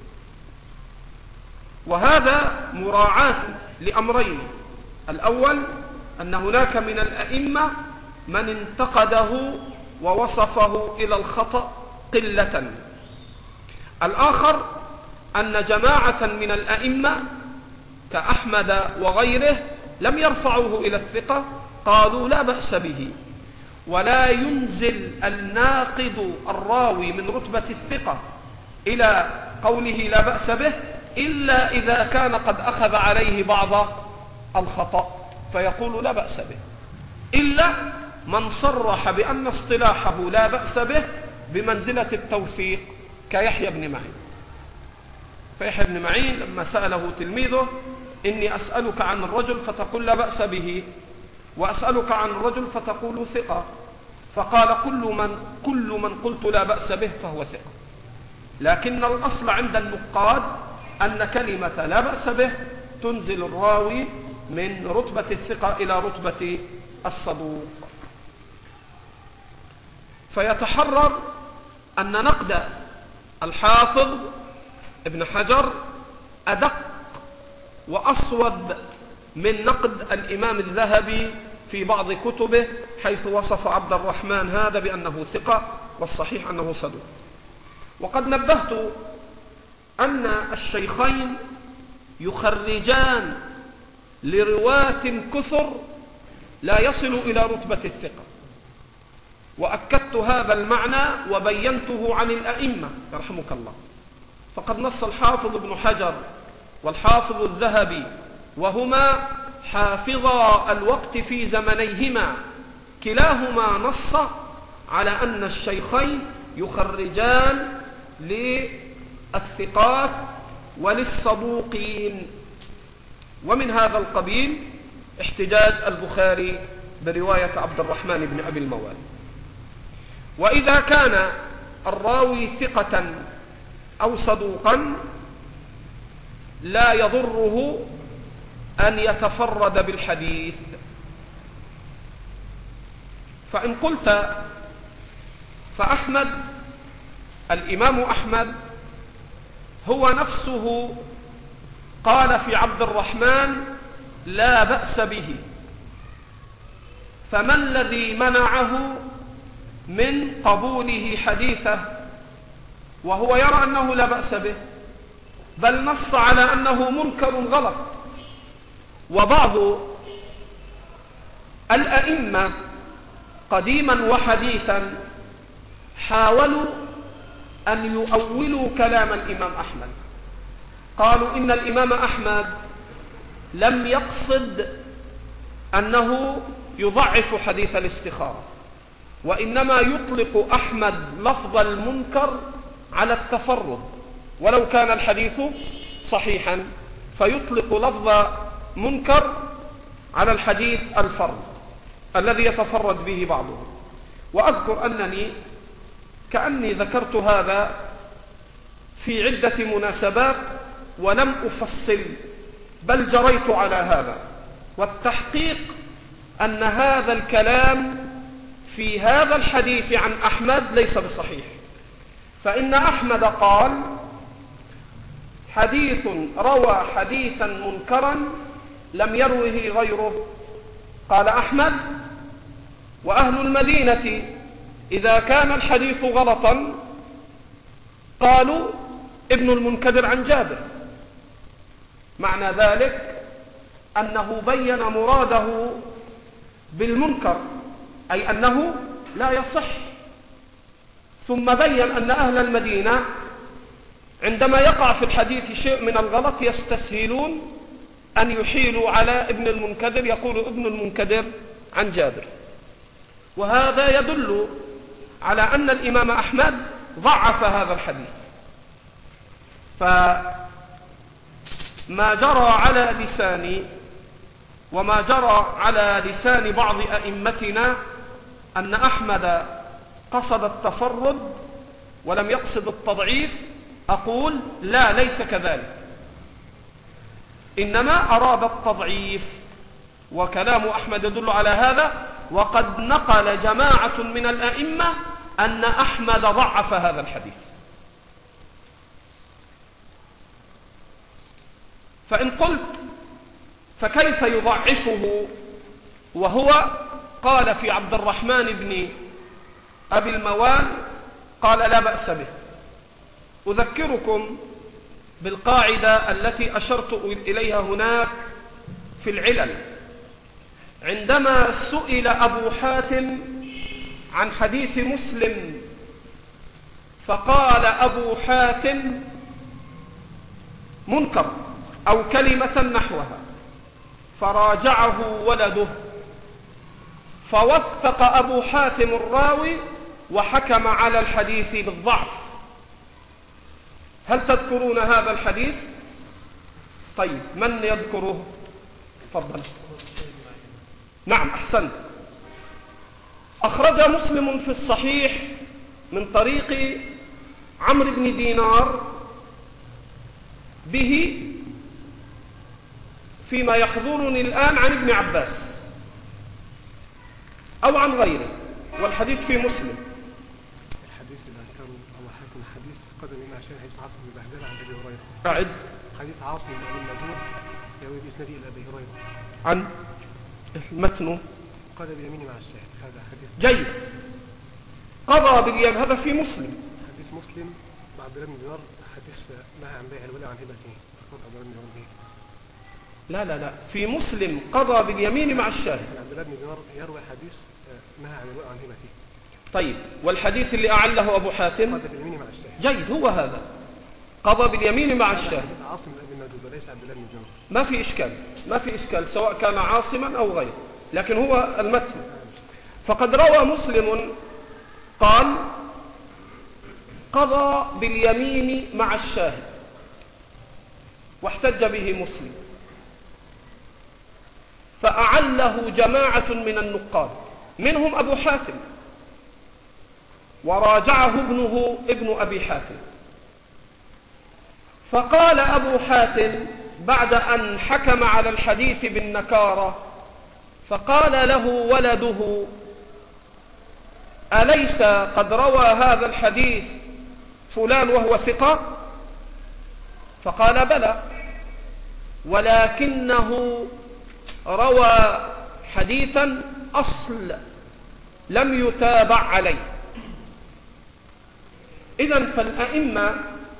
وهذا مراعاة لأمرين: الأول أن هناك من الأئمة من انتقده ووصفه إلى الخطأ قلة. الآخر أن جماعة من الأئمة كأحمد وغيره لم يرفعوه إلى الثقة، قالوا لا بأس به. ولا ينزل الناقد الراوي من رتبة الثقة إلى قوله لا بأس به إلا إذا كان قد أخذ عليه بعض الخطأ فيقول لا بأس به، إلا من صرح بأن اصطلاحه لا بأس به بمنزلة التوثيق كيحيى بن معين. فيحيى بن معين لما سأله تلميذه: إني أسألك عن الرجل فتقول لا بأس به، وأسألك عن الرجل فتقول ثقة، فقال كل من قلت لا بأس به فهو ثقة. لكن الأصل عند النقاد أن كلمة لا بأس به تنزل الراوي من رتبة الثقة إلى رتبة الصدوق. فيتحرر أن نقد الحافظ ابن حجر أدق وأصوب من نقد الإمام الذهبي في بعض كتبه، حيث وصف عبد الرحمن هذا بأنه ثقة، والصحيح أنه صدوق. وقد نبهت أن الشيخين يخرجان لرواة كثر لا يصل إلى رتبة الثقة، وأكدت هذا المعنى وبينته عن الأئمة يرحمك الله. فقد نص الحافظ ابن حجر والحافظ الذهبي، وهما حافظا الوقت في زمنيهما، كلاهما نص على أن الشيخين يخرجان للثقات وللصدوقين. ومن هذا القبيل احتجاج البخاري برواية عبد الرحمن بن أبي الموال. وإذا كان الراوي ثقة أو صدوقا لا يضره أن يتفرد بالحديث. فإن قلت فأحمد، الإمام أحمد هو نفسه قال في عبد الرحمن لا بأس به، فما الذي منعه من قبوله حديثه وهو يرى أنه لا بأس به، بل نص على أنه منكر غلط؟ وبعض الأئمة قديما وحديثا حاولوا أن يؤولوا كلام الإمام أحمد، قالوا إن الإمام أحمد لم يقصد أنه يضعف حديث الاستخارة، وإنما يطلق أحمد لفظ المنكر على التفرد، ولو كان الحديث صحيحا فيطلق لفظ منكر على الحديث الفرد الذي يتفرد به بعضهم. وأذكر أنني كأني ذكرت هذا في عدة مناسبات ولم أفصل، بل جريت على هذا، والتحقيق أن هذا الكلام في هذا الحديث عن أحمد ليس بصحيح. فإن أحمد قال حديث روى حديثا منكرا لم يروه غيره. قال أحمد وأهل المدينة إذا كان الحديث غلطا قالوا ابن المنكدر عن جابر. معنى ذلك أنه بين مراده بالمنكر، أي أنه لا يصح، ثم بين أن أهل المدينة عندما يقع في الحديث شيء من الغلط يستسهلون أن يحيلوا على ابن المنكدر، يقول ابن المنكدر عن جابر. وهذا يدل على أن الإمام أحمد ضعف هذا الحديث. فما جرى على لساني وما جرى على لسان بعض أئمتنا أن أحمد قصد التفرد ولم يقصد التضعيف، أقول لا، ليس كذلك، إنما أراد التضعيف، وكلام أحمد يدل على هذا. وقد نقل جماعة من الأئمة أن أحمد ضعف هذا الحديث. فإن قلت فكيف يضعفه وهو قال في عبد الرحمن بن أبي الموال قال لا بأس به؟ أذكركم بالقاعدة التي أشرت إليها هناك في العلل. عندما سئل أبو حاتم عن حديث مسلم فقال أبو حاتم منكر أو كلمة نحوها، فراجعه ولده فوثق أبو حاتم الراوي وحكم على الحديث بالضعف. هل تذكرون هذا الحديث؟ طيب، من يذكره؟ تفضل. نعم، أحسنت. أخرج مسلم في الصحيح من طريق عمرو بن دينار به فيما يحضرني الآن عن ابن عباس أو عن غيره، والحديث في مسلم. الحديث اللي ذكره أبو حاتم حديث قدم إلى عشان حديث عاصم بن بهدلة عن أبي هريرة. أعد. حديث عاصم بن النبور يروي بإسناده إلى أبي هريرة عن المتن قال باليمين مع الشاهد. هذا حديث جيد. قضى باليمين، هذا في مسلم. حديث مسلم عبد الله بن دينار حديث نهى عن بيع الولي عن هبته، عبد الله بن دينار به. لا في مسلم قضى باليمين مع الشاهد. عبد الله بن دينار يروي حديث نهى عن الولي عن هبته. طيب، والحديث اللي أعله أبو حاتم قضى باليمين مع الشاهد. جيد، هو هذا قضى باليمين مع الشاهد. عاصم بن النجود وليس عبد الله بن دينار. ما في إشكال سواء كان عاصما أو غيره، لكن هو المتن. فقد روى مسلم قال قضى باليمين مع الشاهد، واحتج به مسلم، فأعله جماعة من النقاد منهم أبو حاتم، وراجعه ابن أبي حاتم. فقال أبو حاتم بعد أن حكم على الحديث بالنكارة، فقال له ولده: أليس قد روى هذا الحديث فلان وهو ثقة؟ فقال: بلى، ولكنه روى حديثا أصل لم يتابع عليه. إذن فالأئمة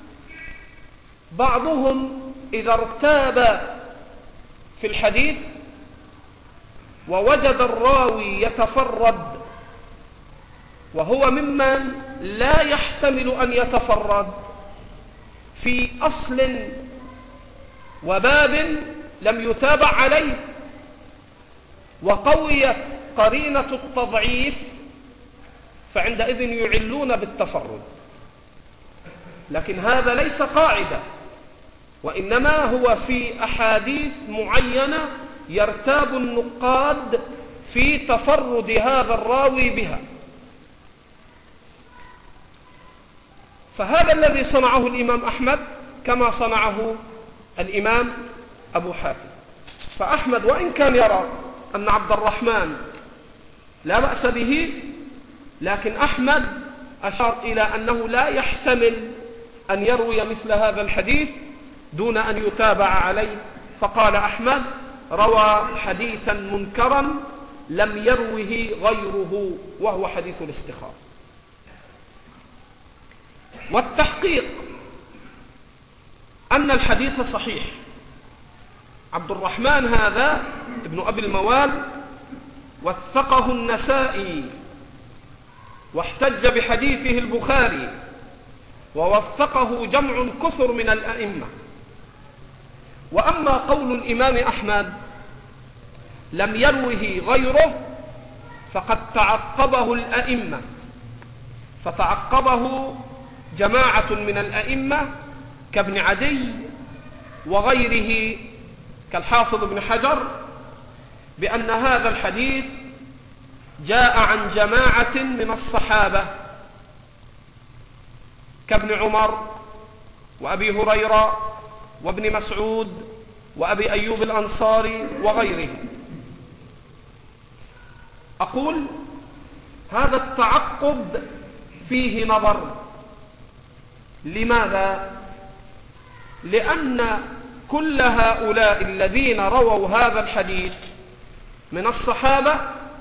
بعضهم إذا ارتاب في الحديث ووجد الراوي يتفرد وهو ممن لا يحتمل أن يتفرد في أصل وباب لم يتابع عليه، وقويت قرينة التضعيف، فعندئذ يعلون بالتفرد. لكن هذا ليس قاعدة، وإنما هو في أحاديث معينة يرتاب النقاد في تفرد هذا الراوي بها. فهذا الذي صنعه الإمام أحمد كما صنعه الإمام أبو حاتم. فأحمد وإن كان يرى أن عبد الرحمن لا بأس به، لكن أحمد أشار إلى أنه لا يحتمل أن يروي مثل هذا الحديث دون أن يتابع عليه. فقال أحمد: روى حديثا منكرا لم يروه غيره، وهو حديث الاستخارة. والتحقيق أن الحديث صحيح. عبد الرحمن هذا ابن أبي الموال وثقه النسائي، واحتج بحديثه البخاري، ووثقه جمع كثر من الأئمة. وأما قول الإمام أحمد لم يروه غيره فقد تعقبه الأئمة، فتعقبه جماعة من الأئمة كابن عدي وغيره كالحافظ ابن حجر، بأن هذا الحديث جاء عن جماعة من الصحابة كابن عمر وأبي هريرة وابن مسعود وأبي أيوب الأنصاري وغيره. أقول هذا التعقب فيه نظر. لماذا؟ لأن كل هؤلاء الذين رووا هذا الحديث من الصحابة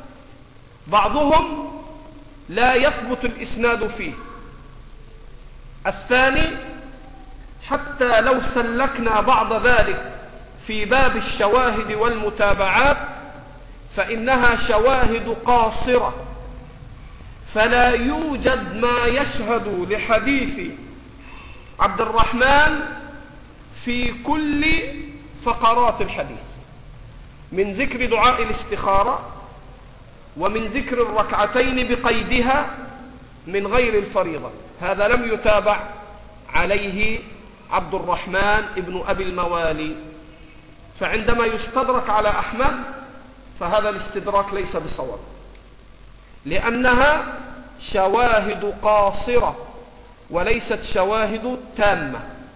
بعضهم لا يثبت الإسناد فيه. الثاني، حتى لو سلكنا بعض ذلك في باب الشواهد والمتابعات فإنها شواهد قاصرة، فلا يوجد ما يشهد لحديث عبد الرحمن في كل فقرات الحديث، من ذكر دعاء الاستخارة، ومن ذكر الركعتين بقيدها من غير الفريضة. هذا لم يتابع عليه عبد الرحمن ابن أبي الموالي. فعندما يستدرك على أحمد فهذا الاستدراك ليس بصواب، لأنها شواهد قاصرة وليست شواهد تامة.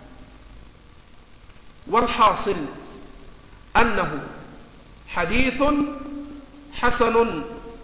والحاصل أنه حديث حسن،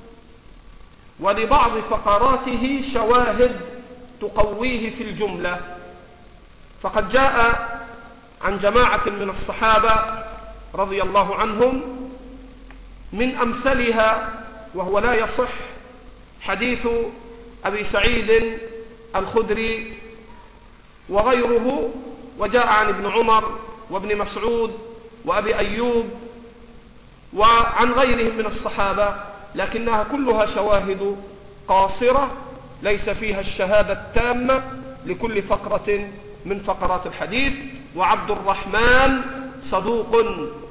ولبعض فقراته شواهد تقويه في الجملة. فقد جاء عن جماعة من الصحابة رضي الله عنهم من أمثلها، وهو لا يصح، حديث أبي سعيد الخدري وغيره، وجاء عن ابن عمر وابن مسعود وأبي أيوب وعن غيرهم من الصحابة، لكنها كلها شواهد قاصرة ليس فيها الشهادة التامة لكل فقرة من فقرات الحديث. وعبد الرحمن صدوق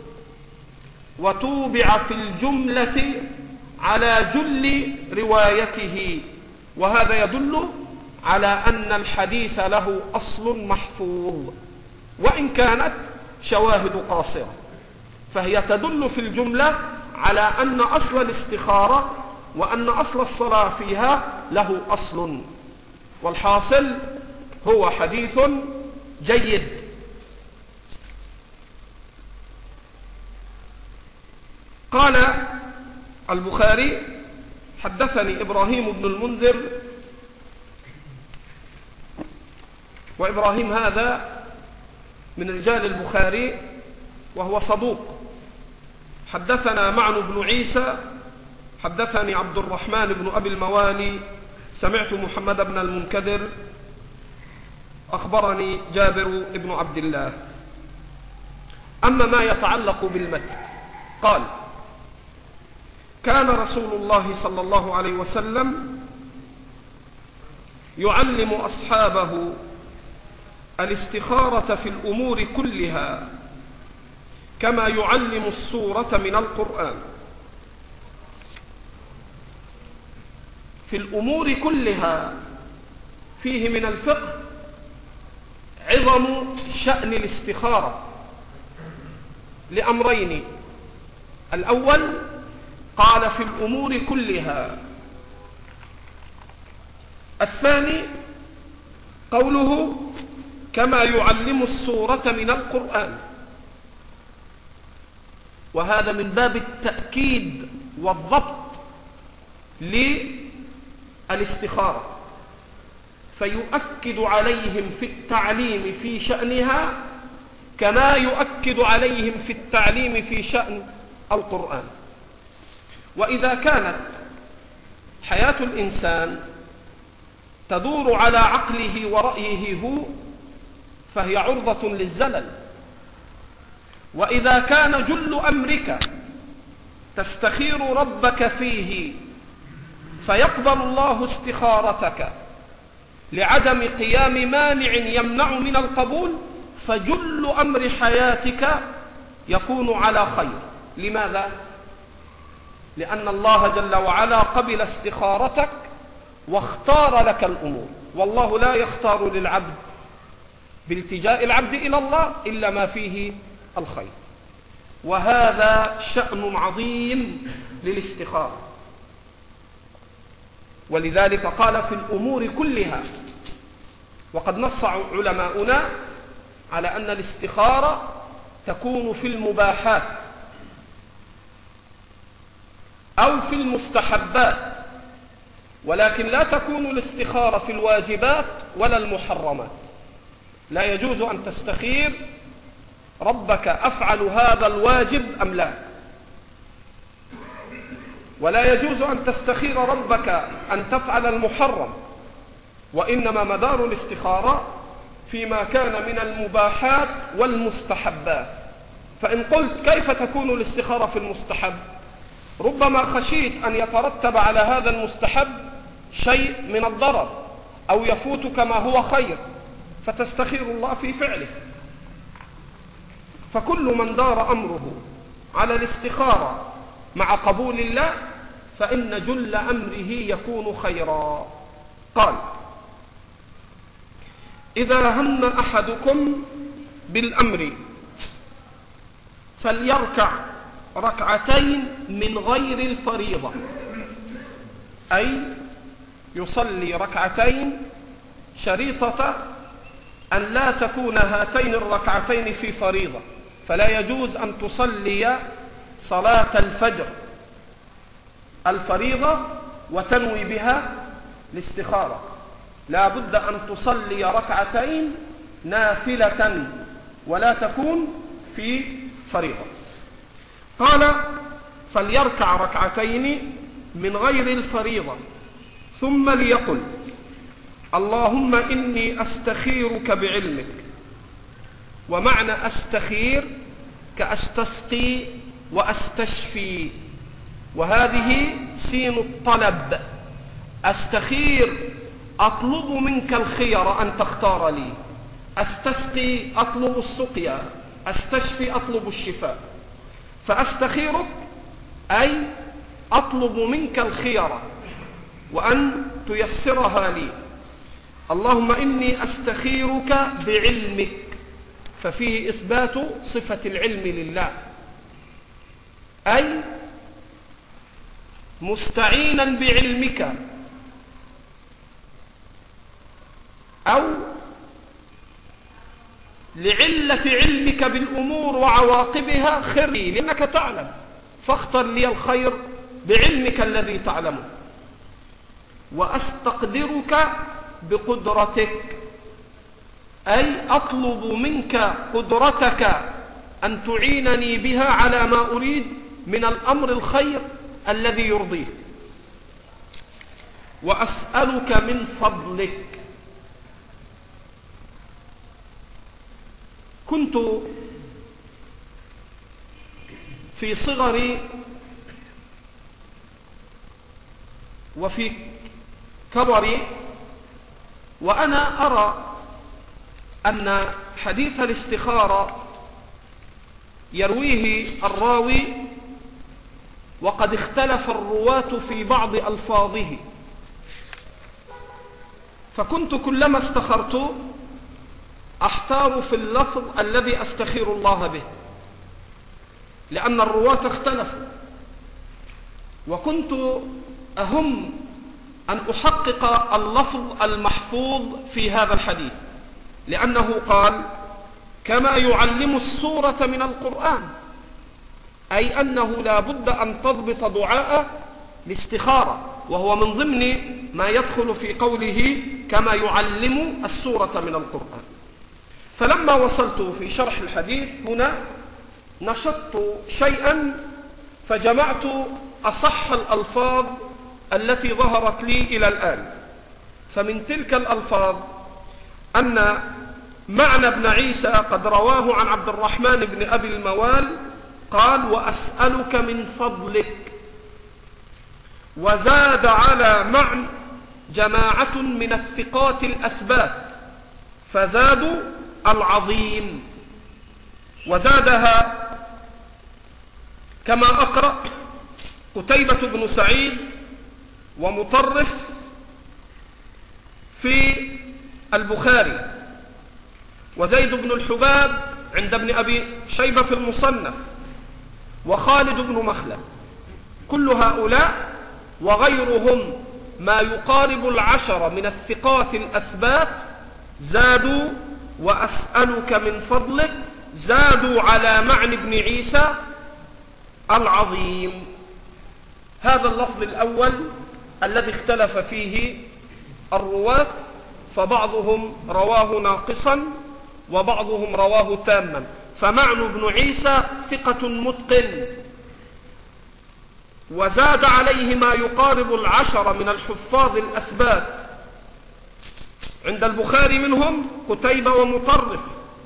وتوبع في الجملة على جل روايته، وهذا يدل على أن الحديث له أصل محفوظ وإن كانت شواهد قاصرة، فهي تدل في الجملة على أن أصل الاستخارة وأن أصل الصلاة فيها له أصل، والحاصل هو حديث جيد. قال البخاري: حدثني إبراهيم بن المنذر، وإبراهيم هذا من رجال البخاري وهو صدوق. حدثنا معن بن عيسى حدثني عبد الرحمن بن أبي الموالي سمعت محمد بن المنكدر أخبرني جابر بن عبد الله. أما ما يتعلق بالمتن، قال: كان رسول الله صلى الله عليه وسلم يعلم أصحابه الاستخارة في الأمور كلها كما يعلم السورة من القرآن. في الأمور كلها فيه من الفقه عظم شأن الاستخارة لأمرين: الأول قال في الأمور كلها، الثاني قوله كما يعلم السورة من القرآن، وهذا من باب التأكيد والضبط للاستخارة، فيؤكد عليهم في التعليم في شأنها كما يؤكد عليهم في التعليم في شأن القرآن. وإذا كانت حياة الإنسان تدور على عقله ورأيه هو فهي عرضة للزلل، وإذا كان جل أمرك تستخير ربك فيه فيقبل الله استخارتك لعدم قيام مانع يمنع من القبول، فجل أمر حياتك يكون على خير. لماذا؟ لأن الله جل وعلا قبل استخارتك واختار لك الأمور، والله لا يختار للعبد بالتجاء العبد إلى الله إلا ما فيه الخير، وهذا شأن عظيم للاستخارة. ولذلك قال في الأمور كلها. وقد نص علماؤنا على أن الاستخارة تكون في المباحات أو في المستحبات، ولكن لا تكون الاستخارة في الواجبات ولا المحرمات. لا يجوز أن تستخير ربك أفعل هذا الواجب أم لا، ولا يجوز أن تستخير ربك أن تفعل المحرم، وإنما مدار الاستخارة فيما كان من المباحات والمستحبات. فإن قلت كيف تكون الاستخارة في المستحب؟ ربما خشيت أن يترتب على هذا المستحب شيء من الضرر أو يفوتك ما هو خير فتستخير الله في فعله. فكل من دار أمره على الاستخارة مع قبول الله فإن جل أمره يكون خيرا. قال: إذا هم أحدكم بالأمر فليركع ركعتين من غير الفريضة، أي يصلي ركعتين شريطة أن لا تكون هاتين الركعتين في فريضة، فلا يجوز أن تصلي صلاة الفجر الفريضة وتنوي بها الاستخارة، لا بد أن تصلي ركعتين نافلة ولا تكون في فريضة. قال: فليركع ركعتين من غير الفريضة ثم ليقل اللهم إني أستخيرك بعلمك. ومعنى أستخير كأستسقي وأستشفي، وهذه سين الطلب. أستخير أطلب منك الخير أن تختار لي، أستسقي أطلب السقيا، أستشفي أطلب الشفاء. فأستخيرك أي أطلب منك الخير وأن تيسرها لي. اللهم إني أستخيرك بعلمك، ففيه إثبات صفة العلم لله، أي مستعينا بعلمك، أو لعلة علمك بالأمور وعواقبها خير لي لأنك تعلم، فاختر لي الخير بعلمك الذي تعلمه. وأستقدرك بقدرتك، أي أطلب منك قدرتك أن تعينني بها على ما أريد من الأمر الخير الذي يرضيك. وأسألك من فضلك. كنت في صغري وفي كبري وأنا أرى أن حديث الاستخارة يرويه الراوي وقد اختلف الرواة في بعض ألفاظه، فكنت كلما استخرت أحتار في اللفظ الذي أستخير الله به، لأن الرواة اختلفوا، وكنت أهم أن أحقق اللفظ المحفوظ في هذا الحديث، لأنه قال كما يعلم السورة من القرآن، أي أنه لا بد أن تضبط دعاء الاستخارة، وهو من ضمن ما يدخل في قوله كما يعلم السورة من القرآن. فلما وصلت في شرح الحديث هنا نشطت شيئا فجمعت أصح الألفاظ التي ظهرت لي إلى الآن. فمن تلك الألفاظ أن معنى ابن عيسى قد رواه عن عبد الرحمن بن أبي الموال قال وأسألك من فضلك، وزاد على معنى جماعة من الثقات الأثبات فزادوا العظيم، وزادها كما أقرأ قتيبة بن سعيد ومطرف في البخاري، وزيد بن الحباب عند ابن أبي شيبة في المصنف، وخالد بن مخلد. كل هؤلاء وغيرهم ما يقارب 10 من الثقات الأثبات زادوا وأسألك من فضلك، زادوا على معنى ابن عيسى العظيم. هذا اللفظ الأول الذي اختلف فيه الرواة، فبعضهم رواه ناقصا وبعضهم رواه تاما، فمعنى ابن عيسى ثقة متقن، وزاد عليه ما يقارب 10 من الحفاظ الأثبات عند البخاري منهم قتيبة ومطرف،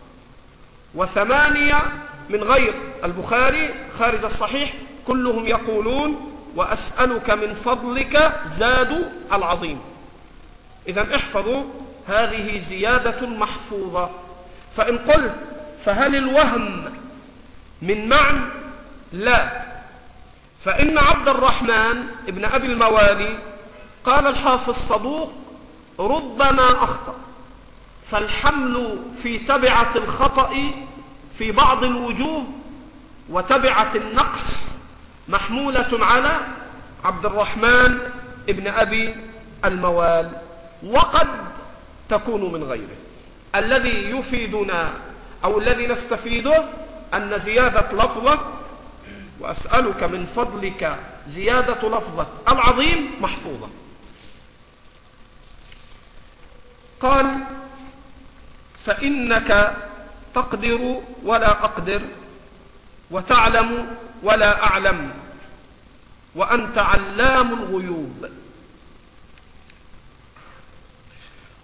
و8 من غير البخاري خارج الصحيح كلهم يقولون وأسألك من فضلك زادوا العظيم. إذن احفظوا هذه زيادة محفوظة. فإن قلت فهل الوهم من معنى؟ لا، فإن عبد الرحمن ابن أبي الموالي قال الحافظ صدوق ربما أخطأ، فالحمل في تبعة الخطأ في بعض الوجوه وتبعة النقص محمولة على عبد الرحمن ابن أبي الموال، وقد تكون من غيره. الذي يفيدنا أو الذي نستفيده أن زيادة لفظة وأسألك من فضلك زيادة لفظة العظيم محفوظة. قال فإنك تقدر ولا أقدر، وتعلم ولا أعلم، وأنت علام الغيوب.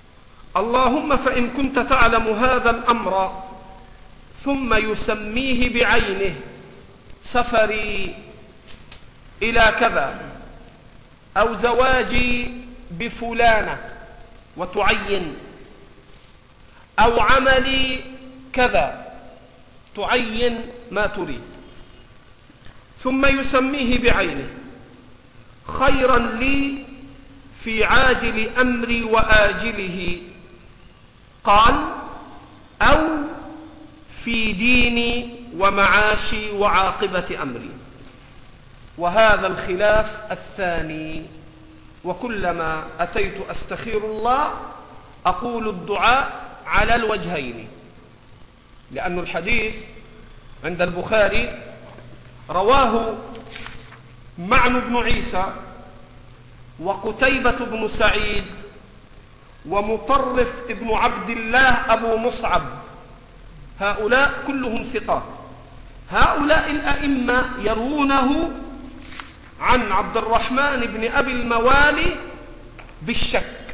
اللهم فإن كنت تعلم هذا الأمر ثم يسميه بعينه: سفري إلى كذا، أو زواجي بفلانة وتعين، أو عملي كذا، تعين ما تريد، ثم يسميه بعينه: خيرا لي في عاجل أمري وآجله، قال: أو في ديني ومعاشي وعاقبة أمري. وهذا الخلاف الثاني. وكلما أتيت أستخير الله أقول الدعاء على الوجهين، لأن الحديث عند البخاري رواه معن بن عيسى وقتيبة بن سعيد ومطرف بن عبد الله أبو مصعب، هؤلاء كلهم ثقات. هؤلاء الأئمة يروونه عن عبد الرحمن بن أبي الموالي بالشك،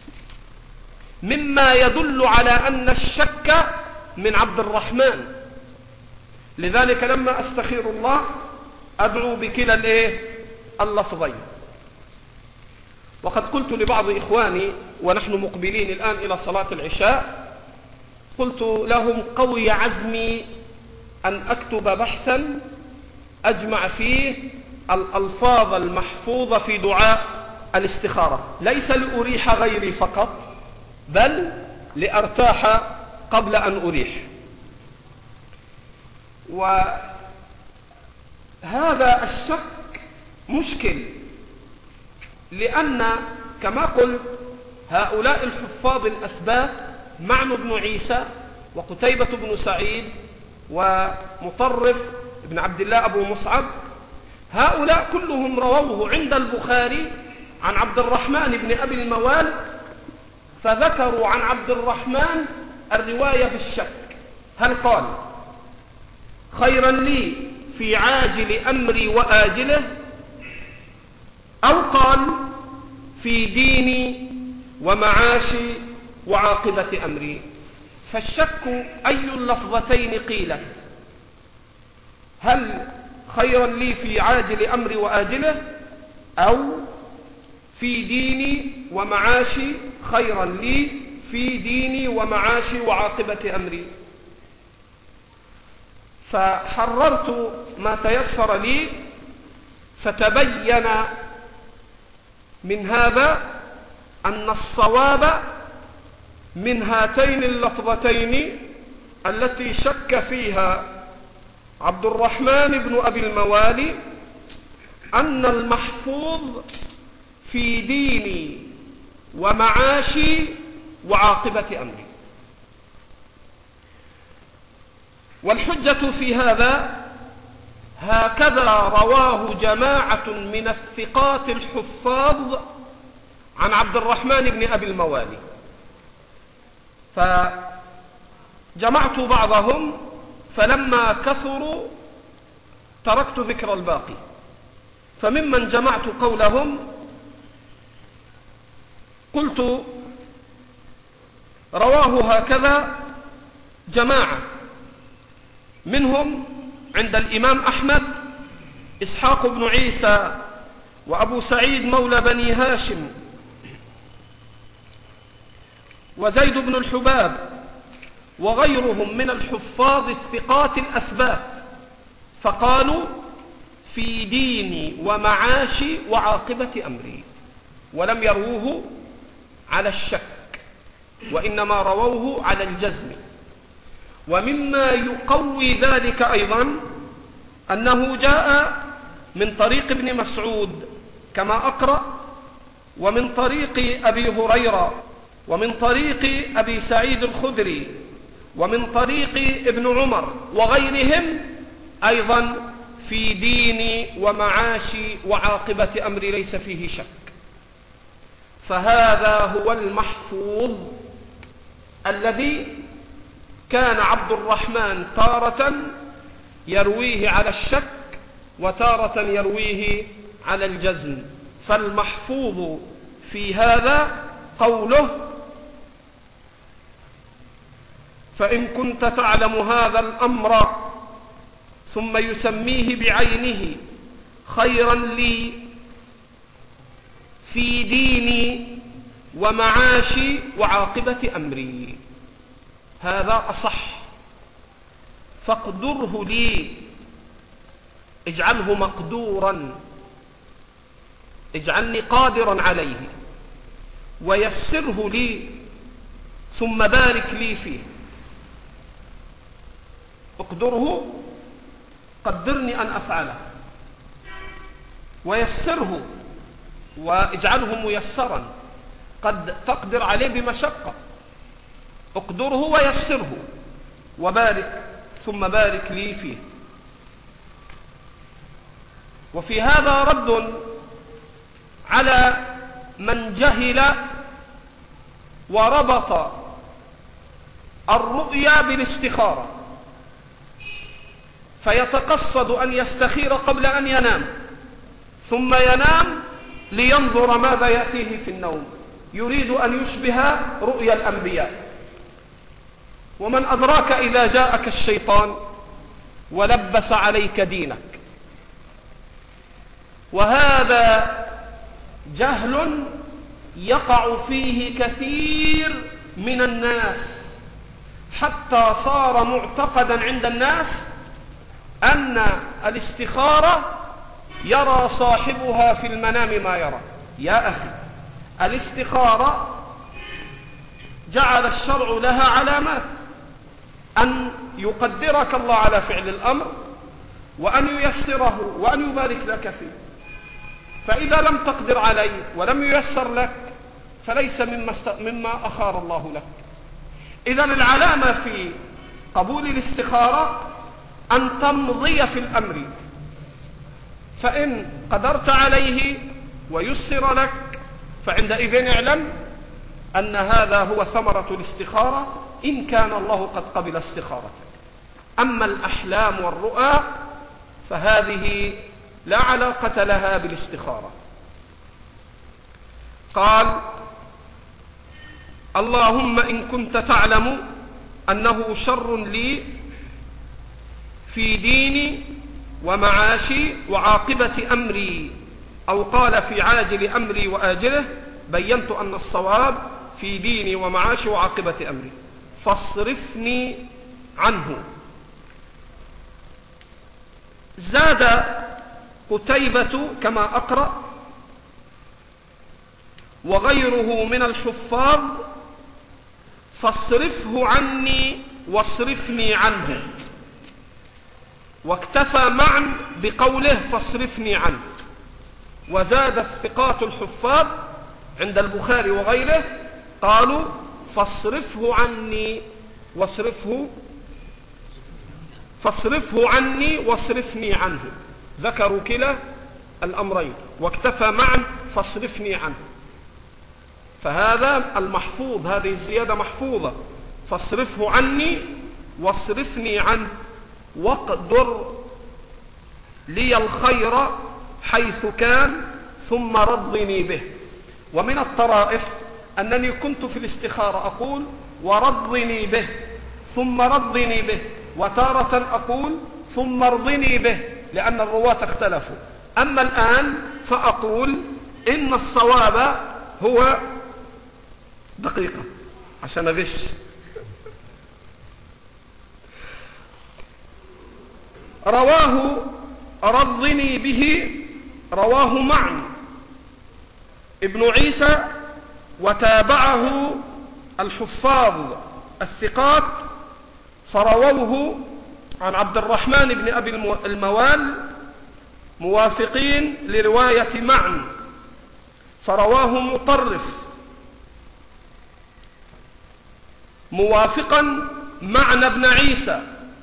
مما يدل على أن الشك من عبد الرحمن. لذلك لما أستخير الله أدعو بكلا اللفظين. وقد قلت لبعض إخواني ونحن مقبلين الآن إلى صلاة العشاء، قلت لهم: قوي عزمي أن أكتب بحثا أجمع فيه الألفاظ المحفوظة في دعاء الاستخارة، ليس لأريح غيري فقط، بل لأرتاح قبل أن أريح. وهذا الشك مشكل، لأن كما قلت هؤلاء الحفاظ الأثبات معن بن عيسى وقتيبة بن سعيد ومطرف بن عبد الله أبو مصعب، هؤلاء كلهم رووه عند البخاري عن عبد الرحمن بن أبي الموال، فذكروا عن عبد الرحمن الرواية بالشك. هل قال: خيرا لي في عاجل أمري وآجله، أو قال: في ديني ومعاشي وعاقبة أمري؟ فالشك أي اللفظتين قيلت؟ هل خيرا لي في عاجل أمري وآجله، أو في ديني ومعاشي، خيرا لي في ديني ومعاشي وعاقبة أمري؟ فحررت ما تيسر لي، فتبين من هذا أن الصواب من هاتين اللفظتين التي شك فيها عبد الرحمن بن أبي الموالي، أن المحفوظ في ديني ومعاشي وعاقبة أمري. والحجة في هذا هكذا رواه جماعة من الثقات الحفاظ عن عبد الرحمن بن أبي الموالي، فجمعت بعضهم، فلما كثروا تركت ذكر الباقي. فممن جمعت قولهم قلت: رواه هكذا جماعة، منهم عند الإمام أحمد إسحاق بن عيسى وأبو سعيد مولى بني هاشم وزيد بن الحباب وغيرهم من الحفاظ الثقات الأثبات، فقالوا: في ديني ومعاشي وعاقبة أمري، ولم يروه على الشك، وإنما رووه على الجزم. ومما يقوي ذلك أيضا أنه جاء من طريق ابن مسعود كما أقرأ، ومن طريق أبي هريرة، ومن طريق أبي سعيد الخدري، ومن طريق ابن عمر وغيرهم أيضا: في ديني ومعاشي وعاقبة أمري ليس فيه شك. فهذا هو المحفوظ الذي كان عبد الرحمن تارة يرويه على الشك وتارة يرويه على الجزم. فالمحفوظ في هذا قوله: فإن كنت تعلم هذا الأمر ثم يسميه بعينه خيرا لي في ديني ومعاشي وعاقبة أمري، هذا أصح، فاقدره لي، اجعله مقدورا، اجعلني قادرا عليه، ويسره لي ثم بارك لي فيه. اقدره، قدرني أن أفعله، ويسره واجعله ميسرا، قد تقدر عليه بمشقة، اقدره ويسره وبارك ثم بارك لي فيه. وفي هذا رد على من جهل وربط الرؤيا بالاستخارة، فيتقصد أن يستخير قبل أن ينام، ثم ينام لينظر ماذا يأتيه في النوم، يريد أن يشبه رؤيا الأنبياء. ومن أدراك إذا جاءك الشيطان ولبس عليك دينك. وهذا جهل يقع فيه كثير من الناس، حتى صار معتقدا عند الناس أن الاستخارة يرى صاحبها في المنام ما يرى. يا أخي، الاستخارة جعل الشرع لها علامات، أن يقدرك الله على فعل الأمر، وأن ييسره، وأن يبارك لك فيه. فإذا لم تقدر عليه ولم ييسر لك فليس مما أخار الله لك. إذن العلامة في قبول الاستخارة أن تمضي في الأمر، فإن قدرت عليه ويسر لك فعندئذ اعلم أن هذا هو ثمرة الاستخارة، إن كان الله قد قبل استخارتك. أما الأحلام والرؤى فهذه لا علاقة لها بالاستخارة. قال: اللهم إن كنت تعلم أنه شر لي في ديني ومعاشي وعاقبة أمري، أو قال في عاجل أمري وآجله، بينت أن الصواب في ديني ومعاشي وعاقبة أمري، فاصرفني عنه. زاد قتيبة كما أقرأ وغيره من الحفاظ: فاصرفه عني واصرفني عنه، واكتفى معا بقوله فاصرفني عنه. وزاد الثقات الحفاظ عند البخاري وغيره قالوا فاصرفه عني واصرفني عنه، ذكروا كلا الأمرين، واكتفى معا فاصرفني عنه. فهذا المحفوظ، هذه الزيادة محفوظة: فاصرفه عني واصرفني عنه، واقدر لي الخير حيث كان ثم رضني به. ومن الطرائف أنني كنت في الاستخارة أقول ورضني به ثم رضني به، وتارة أقول ثم ارضني به، لأن الرواة اختلفوا. أما الآن فأقول إن الصواب هو دقيقة عشان أغش. رواه رضني به، رواه معا ابن عيسى، وتابعه الحفاظ الثقات، فرووه عن عبد الرحمن بن أبي الموال موافقين لرواية معا، فرواه مطرف موافقا معنى ابن عيسى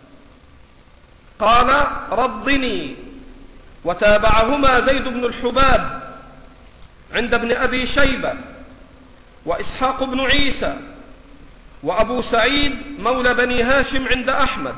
قال رضني، وتابعهما زيد بن الحباب عند ابن أبي شيبة، وإسحاق بن عيسى، وأبو سعيد مولى بني هاشم عند أحمد،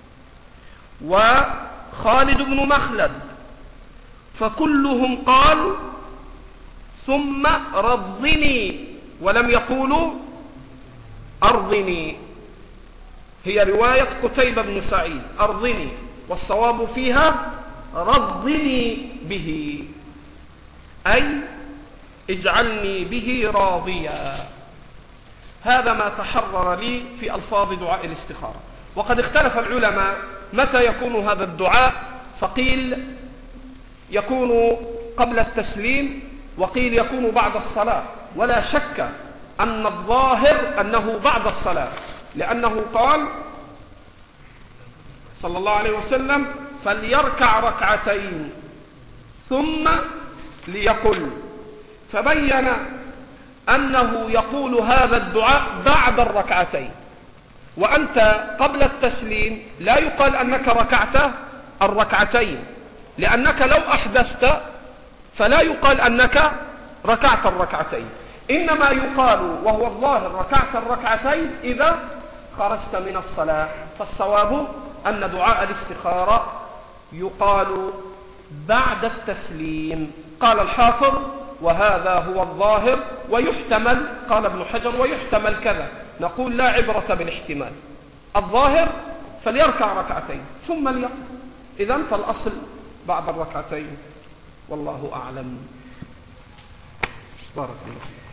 وخالد بن مخلد، فكلهم قال ثم رضني، ولم يقولوا أرضني. هي رواية قتيبة بن سعيد أرضني، والصواب فيها رضني به، أي اجعلني به راضيا. هذا ما تحرر لي في ألفاظ دعاء الاستخارة. وقد اختلف العلماء متى يكون هذا الدعاء، فقيل يكون قبل التسليم، وقيل يكون بعد الصلاة، ولا شك أن الظاهر أنه بعد الصلاة، لأنه قال صلى الله عليه وسلم فليركع ركعتين ثم ليقل، فبين أنه يقول هذا الدعاء بعد الركعتين. وأنت قبل التسليم لا يقال أنك ركعت الركعتين، لأنك لو أحدثت فلا يقال أنك ركعت الركعتين، إنما يقال وهو الظاهر ركعت الركعتين إذا خرجت من الصلاة. فالصواب أن دعاء الاستخارة يقال بعد التسليم. قال الحافظ وهذا هو الظاهر، ويحتمل، قال ابن حجر ويحتمل كذا، نقول لا عبرة بالاحتمال، الظاهر فليركع ركعتين ثم ليقل، إذن فالأصل بعد الركعتين، والله أعلم. بارك الله.